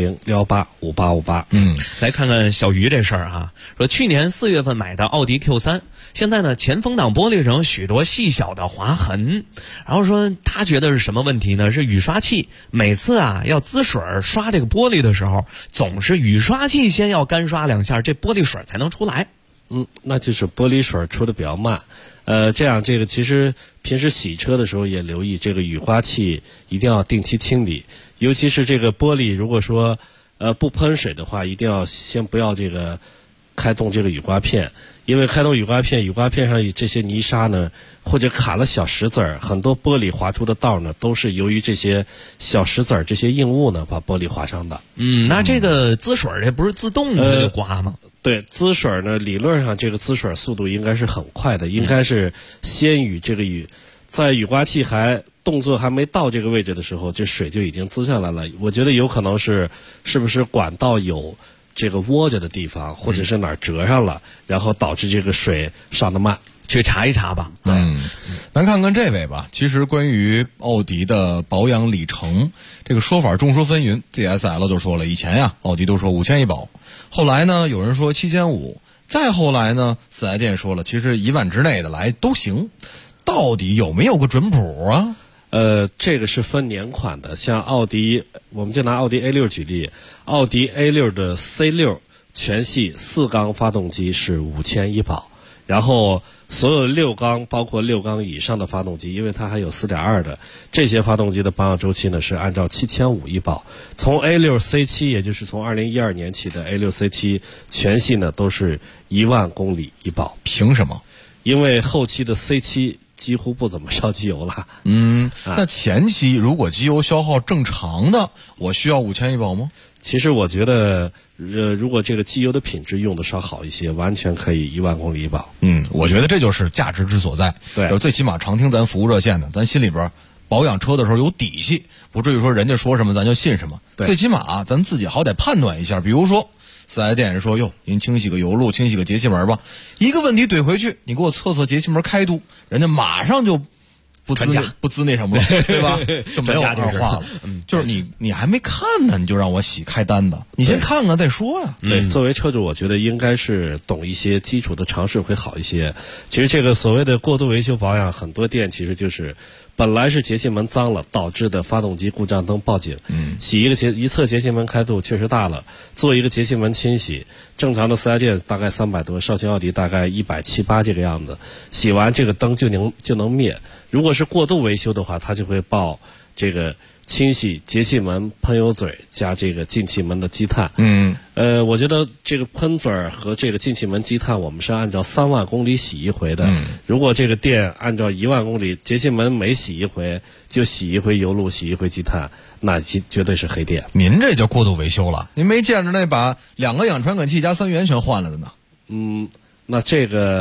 400185858。
来看看小鱼这事儿啊，说去年4月份买的奥迪 Q3， 现在呢前风挡玻璃上有许多细小的划痕，然后说他觉得是什么问题呢？是雨刷器，每次啊要滋水刷这个玻璃的时候，总是雨刷器先要干刷2下，这玻璃水才能出来。
那就是玻璃水出的比较慢。这样这个其实平时洗车的时候也留意，这个雨刷器一定要定期清理，尤其是这个玻璃，如果说不喷水的话，一定要先不要这个开动这个雨刮片，因为开动雨刮片上有这些泥沙呢，或者卡了小石子儿，很多玻璃划出的道呢，都是由于这些小石子儿这些硬物呢把玻璃划伤的。
那这个滋水这不是自动的就刮吗？
对，滋水呢，理论上这个滋水速度应该是很快的，应该是先雨这个雨，在雨刮器动作还没到这个位置的时候，这水就已经滋上来了。我觉得有可能是不是管道有这个窝着的地方，或者是哪儿折上了，然后导致这个水上得慢。
去查一查吧。
对，咱看看这位吧。其实关于奥迪的保养里程这个说法众说纷纭。ZSL 就说了，以前呀奥迪都说5000一保，后来呢有人说7500，再后来呢4S店说了，其实1万之内的来都行。到底有没有个准谱啊？
这个是分年款的，像奥迪，我们就拿奥迪 A6 举例，奥迪 A6 的 C6 全系4缸发动机是5000一保，然后所有6缸包括6缸以上的发动机，因为它还有 4.2 的这些发动机的保养周期呢是按照7500一保。从 A6 C7 也就是从2012年起的 A6 C7 全系呢都是1万公里一保。
凭什么？
因为后期的 C7 几乎不怎么烧机油了。
那前期如果机油消耗正常的，我需要5000一保吗？
其实我觉得如果这个机油的品质用的稍好一些，完全可以1万公里一保。
我觉得这就是价值之所在。
对，
最起码常听咱服务热线的，咱心里边保养车的时候有底气，不至于说人家说什么咱就信什么。最起码咱自己好歹判断一下，比如说4S店人说，哟，您清洗个油路，清洗个节气门吧，一个问题怼回去，你给我测测节气门开度，人家马上就不滋那什么了，对吧？就没有二话了。就是你还没看呢，你就让我洗开单的，你先看看再说呀。
对，作为车主，我觉得应该是懂一些基础的常识会好一些。其实这个所谓的过度维修保养，很多店其实就是本来是节气门脏了导致的发动机故障灯报警，洗一侧节气门开度确实大了，做一个节气门清洗，正常的4S店大概300多，绍兴奥迪大概170-180这个样子，洗完这个灯就能灭。如果是过度维修的话，它就会报这个清洗节气门喷油嘴加这个进气门的积碳。我觉得这个喷嘴和这个进气门积碳，我们是按照3万公里洗一回的。如果这个店按照1万公里，节气门每洗一回就洗一回油路，洗一回积碳，那绝对是黑店。
您这就过度维修了，您没见着那把2个氧传感器加3元全换了的呢？
那这个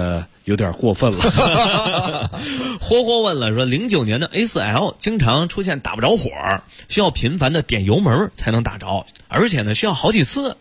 有点过分了。
霍霍问了说，09年的 A4L 经常出现打不着火，需要频繁的点油门才能打着，而且呢需要好几次。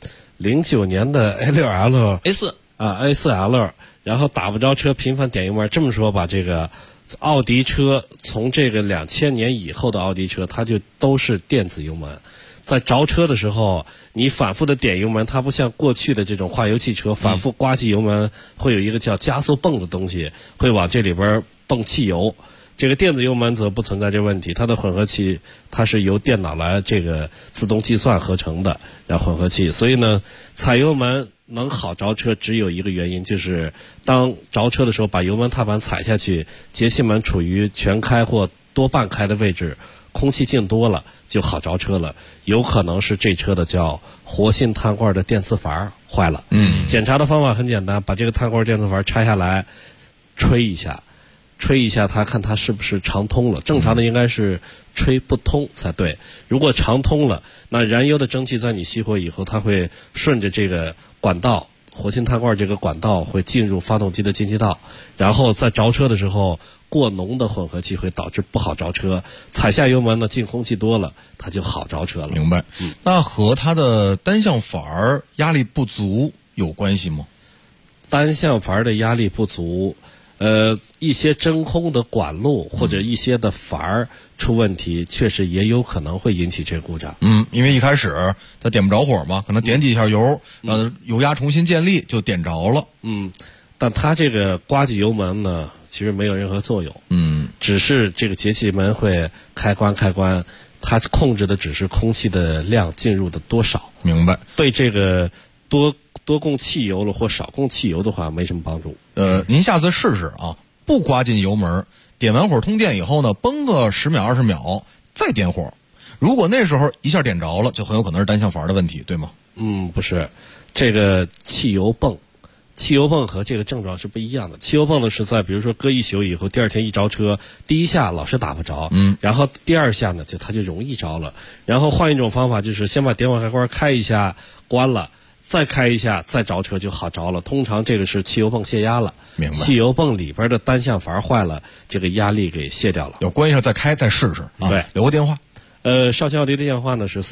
09年的 A6L
A4
啊 A4L， 然后打不着车，频繁点油门。这么说吧，这个奥迪车从这个2000年以后的奥迪车，它就都是电子油门。在着车的时候，你反复的点油门，它不像过去的这种化油汽车反复刮起油门，会有一个叫加速泵的东西，会往这里边泵汽油。这个电子油门则不存在这问题，它的混合气它是由电脑来这个自动计算合成的，然后混合气。所以呢，踩油门能好着车只有一个原因，就是当着车的时候把油门踏板踩下去，节气门处于全开或多半开的位置，空气进多了就好着车了。有可能是这车的叫活性碳罐的电磁阀坏了。检查的方法很简单，把这个碳罐电磁阀拆下来，吹一下它，看它是不是长通了。正常的应该是吹不通才对。如果长通了，那燃油的蒸汽在你熄火以后，它会顺着这个管道，活性碳罐这个管道会进入发动机的进气道，然后在着车的时候，过浓的混合气会导致不好着车。踩下油门呢，进空气多了，它就好着车了。
明白。那和它的单向阀压力不足有关系吗？
单向阀的压力不足，一些真空的管路或者一些的阀出问题，确实也有可能会引起这故障。
因为一开始它点不着火嘛，可能点几下油，油压重新建立就点着了。
但它这个刮起油门呢，其实没有任何作用。只是这个节气门会开关，它控制的只是空气的量进入的多少。
明白。
对这个多供汽油了或少供汽油的话没什么帮助。
您下次试试啊，不刮进油门，点完火通电以后呢，绷个10秒20秒再点火。如果那时候一下点着了，就很有可能是单向阀的问题，对吗？
不是，这个汽油泵和这个症状是不一样的。汽油泵的是在比如说搁一宿以后，第二天一着车，第一下老是打不着，然后第二下呢它就容易着了。然后换一种方法，就是先把点火开关开一下，关了。再开一下，再着车就好着了。通常这个是汽油泵泄压了，
明白？汽
油泵里边的单向阀坏了，这个压力给泄掉了。
有关系再开再试试啊。
对，
留个电话。
绍兴奥迪的电话呢是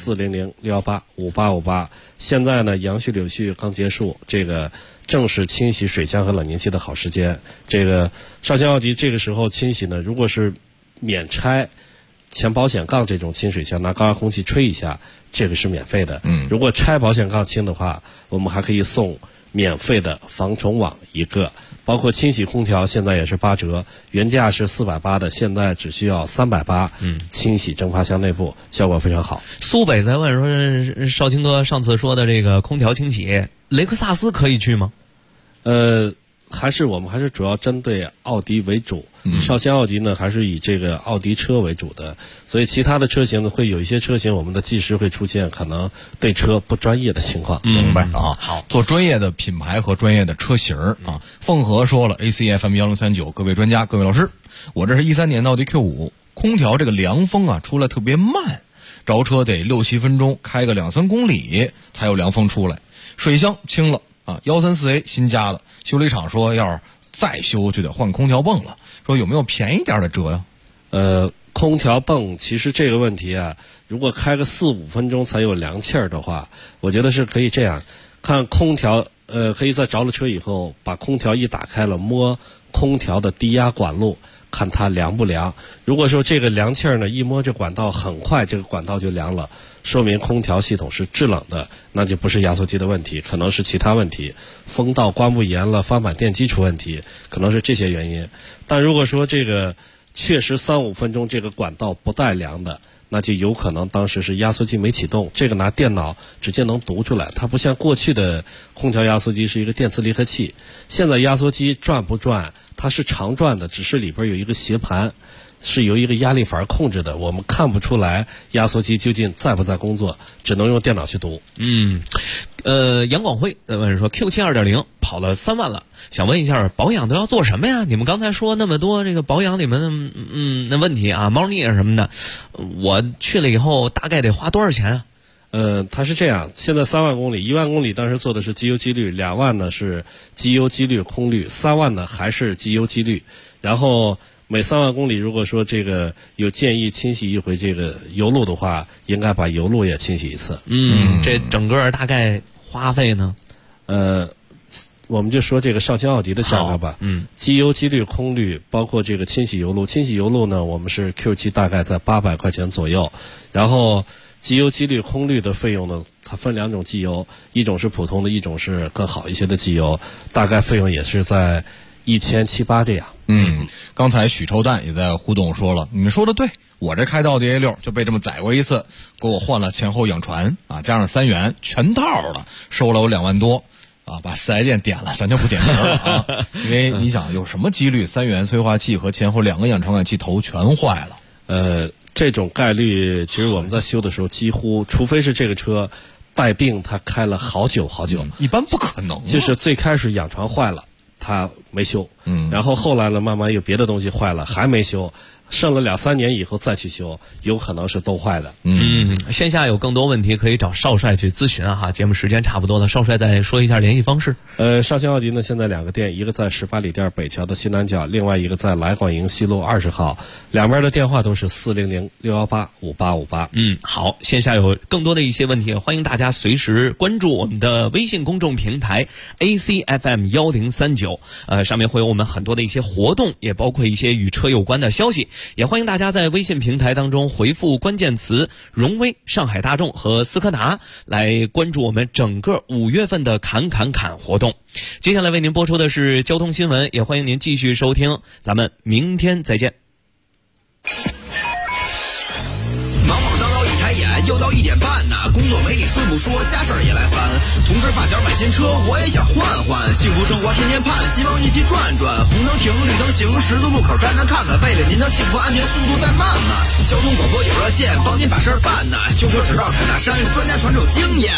400-618-5858。现在呢杨絮柳絮刚结束，这个正是清洗水箱和冷凝器的好时间。这个绍兴奥迪这个时候清洗呢，如果是免拆前保险杠这种清水箱，拿高压空气吹一下，这个是免费的。如果拆保险杠清的话，我们还可以送免费的防虫网一个，包括清洗空调现在也是8折，原价是480的，现在只需要380。清洗蒸发箱内部效果非常好。
苏北在问说，少卿哥上次说的这个空调清洗，雷克萨斯可以去吗？
我们还是主要针对奥迪为主。绍兴奥迪呢还是以这个奥迪车为主的，所以其他的车型呢会有一些车型我们的技师会出现可能对车不专业的情况。
明白啊。好，做专业的品牌和专业的车型啊。凤和说了 ACFM1039，各位专家各位老师，我这是13年的奥迪 Q5， 空调这个凉风啊出来特别慢，着车得6-7分钟，开个2-3公里才有凉风出来。水箱清了啊，134A 新加的，修理厂说要再修就得换空调泵了，说有没有便宜点的折呀？
空调泵其实这个问题啊，如果开个4-5分钟才有凉气儿的话，我觉得是可以这样看空调。可以在着了车以后把空调一打开了，摸空调的低压管路，看它凉不凉。如果说这个凉气儿呢，一摸这管道很快这个管道就凉了，说明空调系统是制冷的，那就不是压缩机的问题，可能是其他问题，风道关不严了，翻板电机出问题，可能是这些原因。但如果说这个确实3-5分钟这个管道不带凉的，那就有可能当时是压缩机没启动，这个拿电脑直接能读出来。它不像过去的空调压缩机是一个电磁离合器，现在压缩机转不转它是常转的，只是里边有一个斜盘，是由一个压力阀控制的，我们看不出来压缩机究竟在不在工作，只能用电脑去读。
杨广辉在问说 Q7 2.0 跑了3万了，想问一下保养都要做什么呀？你们刚才说那么多这个保养里面那问题啊，猫腻什么的，我去了以后大概得花多少钱
它是这样，现在3万公里，1万公里当时做的是机油机滤，2万呢是机油机滤空滤，3万呢还是机油机滤。然后每3万公里，如果说这个有建议清洗一回这个油路的话，应该把油路也清洗一次。
这整个大概花费呢？
我们就说这个绍兴奥迪的价格吧。机油机滤空滤包括这个清洗油路，清洗油路呢我们是 Q7 大概在800块钱左右，然后机油机滤空滤的费用呢，它分2种机油，一种是普通的，一种是更好一些的机油，大概费用也是在1700-1800这样。
刚才许臭蛋也在互动说了，你们说的对，我这开的奥迪A6就被这么宰过一次，给我换了前后氧传啊，加上3元全套的，收了我2万多啊，把4S店点了，咱就不点名了啊，因为你想有什么几率3元催化器和前后2个氧传感器头全坏了？
这种概率其实我们在修的时候几乎，除非是这个车带病它开了好久好久，
一般不可能。
就是最开始氧传坏了它没修，然后后来呢慢慢有别的东西坏了还没修，剩了2-3年以后再去修，有可能是都坏的。
线下有更多问题可以找少帅去咨询啊哈。节目时间差不多了，少帅再说一下联系方式。
绍兴奥迪呢现在2个店，一个在18里店北桥的西南角，另外一个在来广营西路20号，两边的电话都是400-618-5858。
好，线下有更多的一些问题，欢迎大家随时关注我们的微信公众平台 ACFM1039，上面会有我们很多的一些活动，也包括一些与车有关的消息。也欢迎大家在微信平台当中回复关键词荣威、上海大众和斯柯达来关注我们整个5月份的侃活动。接下来为您播出的是交通新闻，也欢迎您继续收听，咱们明天再见。
又到1点半呢，工作没你顺不说，家事儿也来烦。同事发小买新车，我也想换换。幸福生活天天盼，希望一起转转。红灯停，绿灯行，十字路口站站看看。为了您的幸福安全，速度再慢慢。交通广播有热线，帮您把事儿办呢。修车直到凯大山，专家传授经验。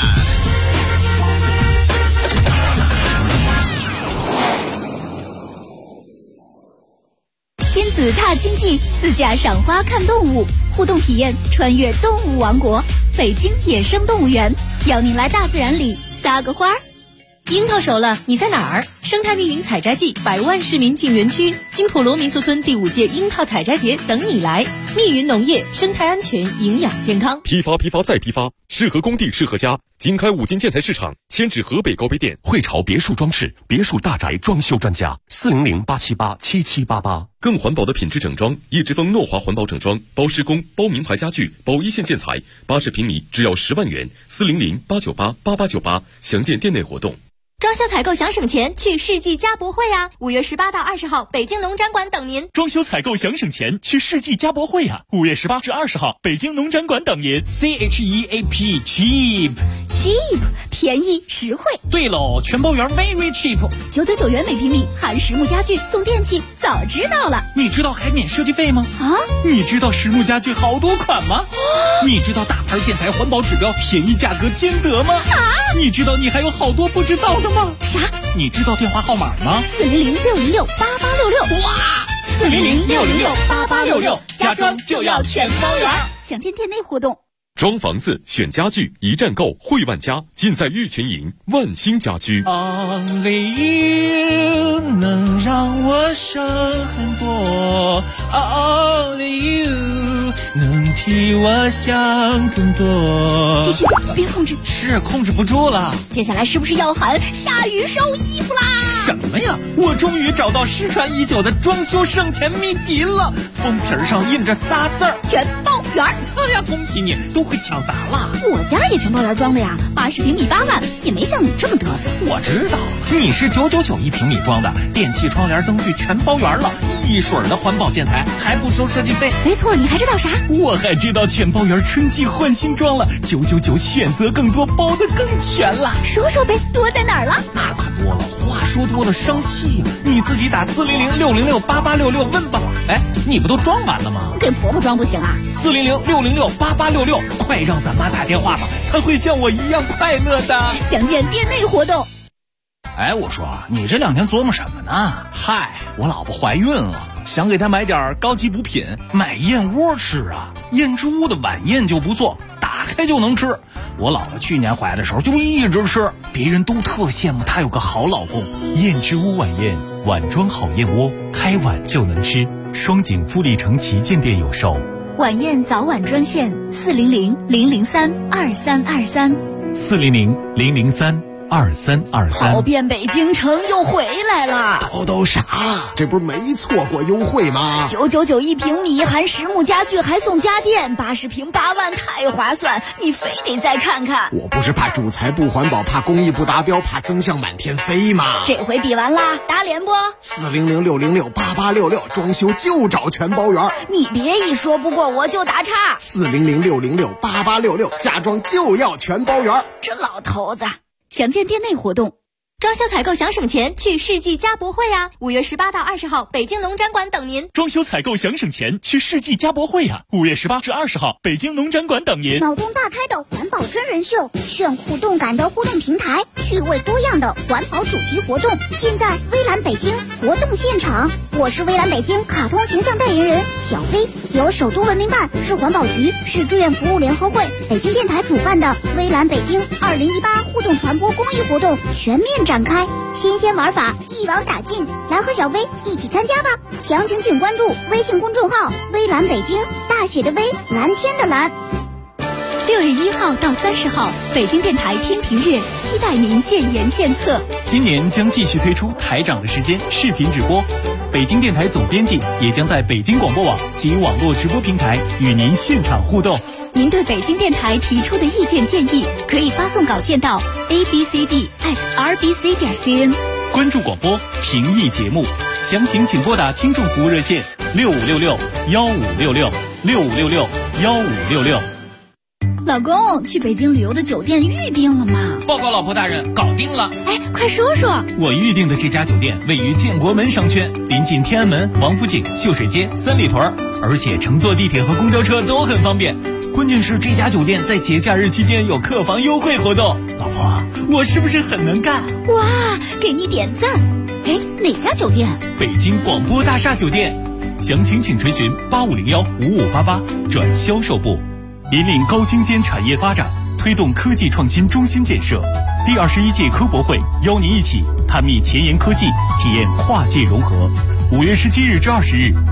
亲子踏青记，自驾赏花看动物，互动体验穿越动物王国，北京野生动物园，邀您来大自然里撒个花儿。
樱桃熟了，你在哪儿？生态密云采摘季，100万市民进园区，金普罗民宿村第5届樱桃采摘节等你来。密云农业，生态安全，营养健康。
批发再批发，适合工地适合家。经开5金建材市场，迁至河北高碑店。汇潮别墅装饰，别墅大宅装修专家，400-878-7788。
更环保的品质整装，叶之峰诺华环保整装，包施工，包名牌家具，包一线建材，80平米只要10万元，400-898-8898，详见店内活动。
装修采购想省钱，去世纪家博会啊！5月18到20号，北京农展馆等您。
装修采购想省钱，去世纪家博会啊！5月18至20号，北京农展馆等您。
CHEAP cheap
便宜实惠。
对喽，全包圆 very cheap，
999元每平米，含实木家具送电器，早知道了。
你知道还免设计费吗？你知道实木家具好多款吗？你知道大牌建材环保指标，便宜价格兼得吗？你知道你还有好多不知道的吗？
啥？
你知道电话号码吗
？400-606-8866。
哇！400-606-8866，家装就要全包圆。
详见店内活动。
装房子选家具，一站购汇万家，尽在玉泉营万兴家居。
Only you 能让我省很多 ，Only you 能替我想更多。
继续，别控制。
是控制不住了。
接下来是不是要喊下雨收衣服啦？
什么呀？我终于找到失传已久的装修省钱秘籍了，封皮上印着仨字儿：
全包圆。
哎呀，恭喜你，都会抢答了。
我家也全包圆装的呀，80平米8万，也没像你这么嘚瑟。
我知道，你是999一平米装的，电器、窗帘、灯具全包圆了，一水的环保建材，还不收设计费。
没错，你还知道啥？
我还知道全包圆春季换新装了，999选择更多，包得更全了。
说说呗，多在哪儿了？
那可多了，话说多了伤气呀。你自己打400-606-8866问吧。哎，你不都装完了吗？
给婆婆装不行啊
？400-606-8866，快让咱妈打电话吧，她会像我一样快乐的。
详见店内活动。
哎，我说你这2天琢磨什么呢？嗨，我老婆怀孕了，想给她买点高级补品，买燕窝吃啊。燕之屋的晚宴就不错，打开就能吃。 我姥姥去年怀的时候就一直吃，别人都特羡慕她有个好老公。
燕之屋晚宴，碗装好燕窝，开碗就能吃。双井富力城旗舰店有售。
晚宴早晚专线
400-003-2323，400-003-2323。
跑遍北京城又回来了。
都傻，这不是没错过优惠吗
？999一平米，含实木家具还送家电，80平8万，太划算！你非得再看看。
我不是怕主材不环保，怕工艺不达标，怕增项满天飞吗？
这回比完啦，打脸不
？400-606-8866，装修就找全包圆。
你别一说不过我就打岔。
400-606-8866，家装就要全包圆。
这老头子。
详见店内活动。装修采购想省钱，去世纪家博会啊！5月18到20号，北京农展馆等您。
装修采购想省钱，去世纪家博会啊！5月18至20号，北京农展馆等您。
脑洞大开的环保真人秀，炫互动感的互动平台，趣味多样的环保主题活动，尽在微蓝北京活动现场。我是微蓝北京卡通形象代言人小飞，由首都文明办、市环保局、市志愿服务联合会、北京电台主办的微蓝北京2018互动传播公益活动全面展开，新鲜玩法一网打尽，来和小飞一起参加吧！详情请关注微信公众号微蓝北京，大写的微，蓝天的蓝。6月1号到30号，北京电台天平月期待您建言献策。
今年将继续推出台长的时间视频直播，北京电台总编辑也将在北京广播网及网络直播平台与您现场互动。
您对北京电台提出的意见建议，可以发送稿件到 abcd@rbc.cn。
关注广播，评议节目，详情请拨打听众服务热线6566-1566，6566-1566。
老公，去北京旅游的酒店预定了吗？
报告老婆大人，搞定了。
哎，快说说。
我预定的这家酒店位于建国门商圈，临近天安门、王府井、秀水街、三里屯，而且乘坐地铁和公交车都很方便。关键是这家酒店在节假日期间有客房优惠活动。老婆，我是不是很能干？
哇，给你点赞。哎，哪家酒店？
北京广播大厦酒店。详情请垂询8501-5588转销售部。引领高精尖产业发展，推动科技创新中心建设。第21届科博会邀您一起探秘前沿科技，体验跨界融合。5月17日至20日。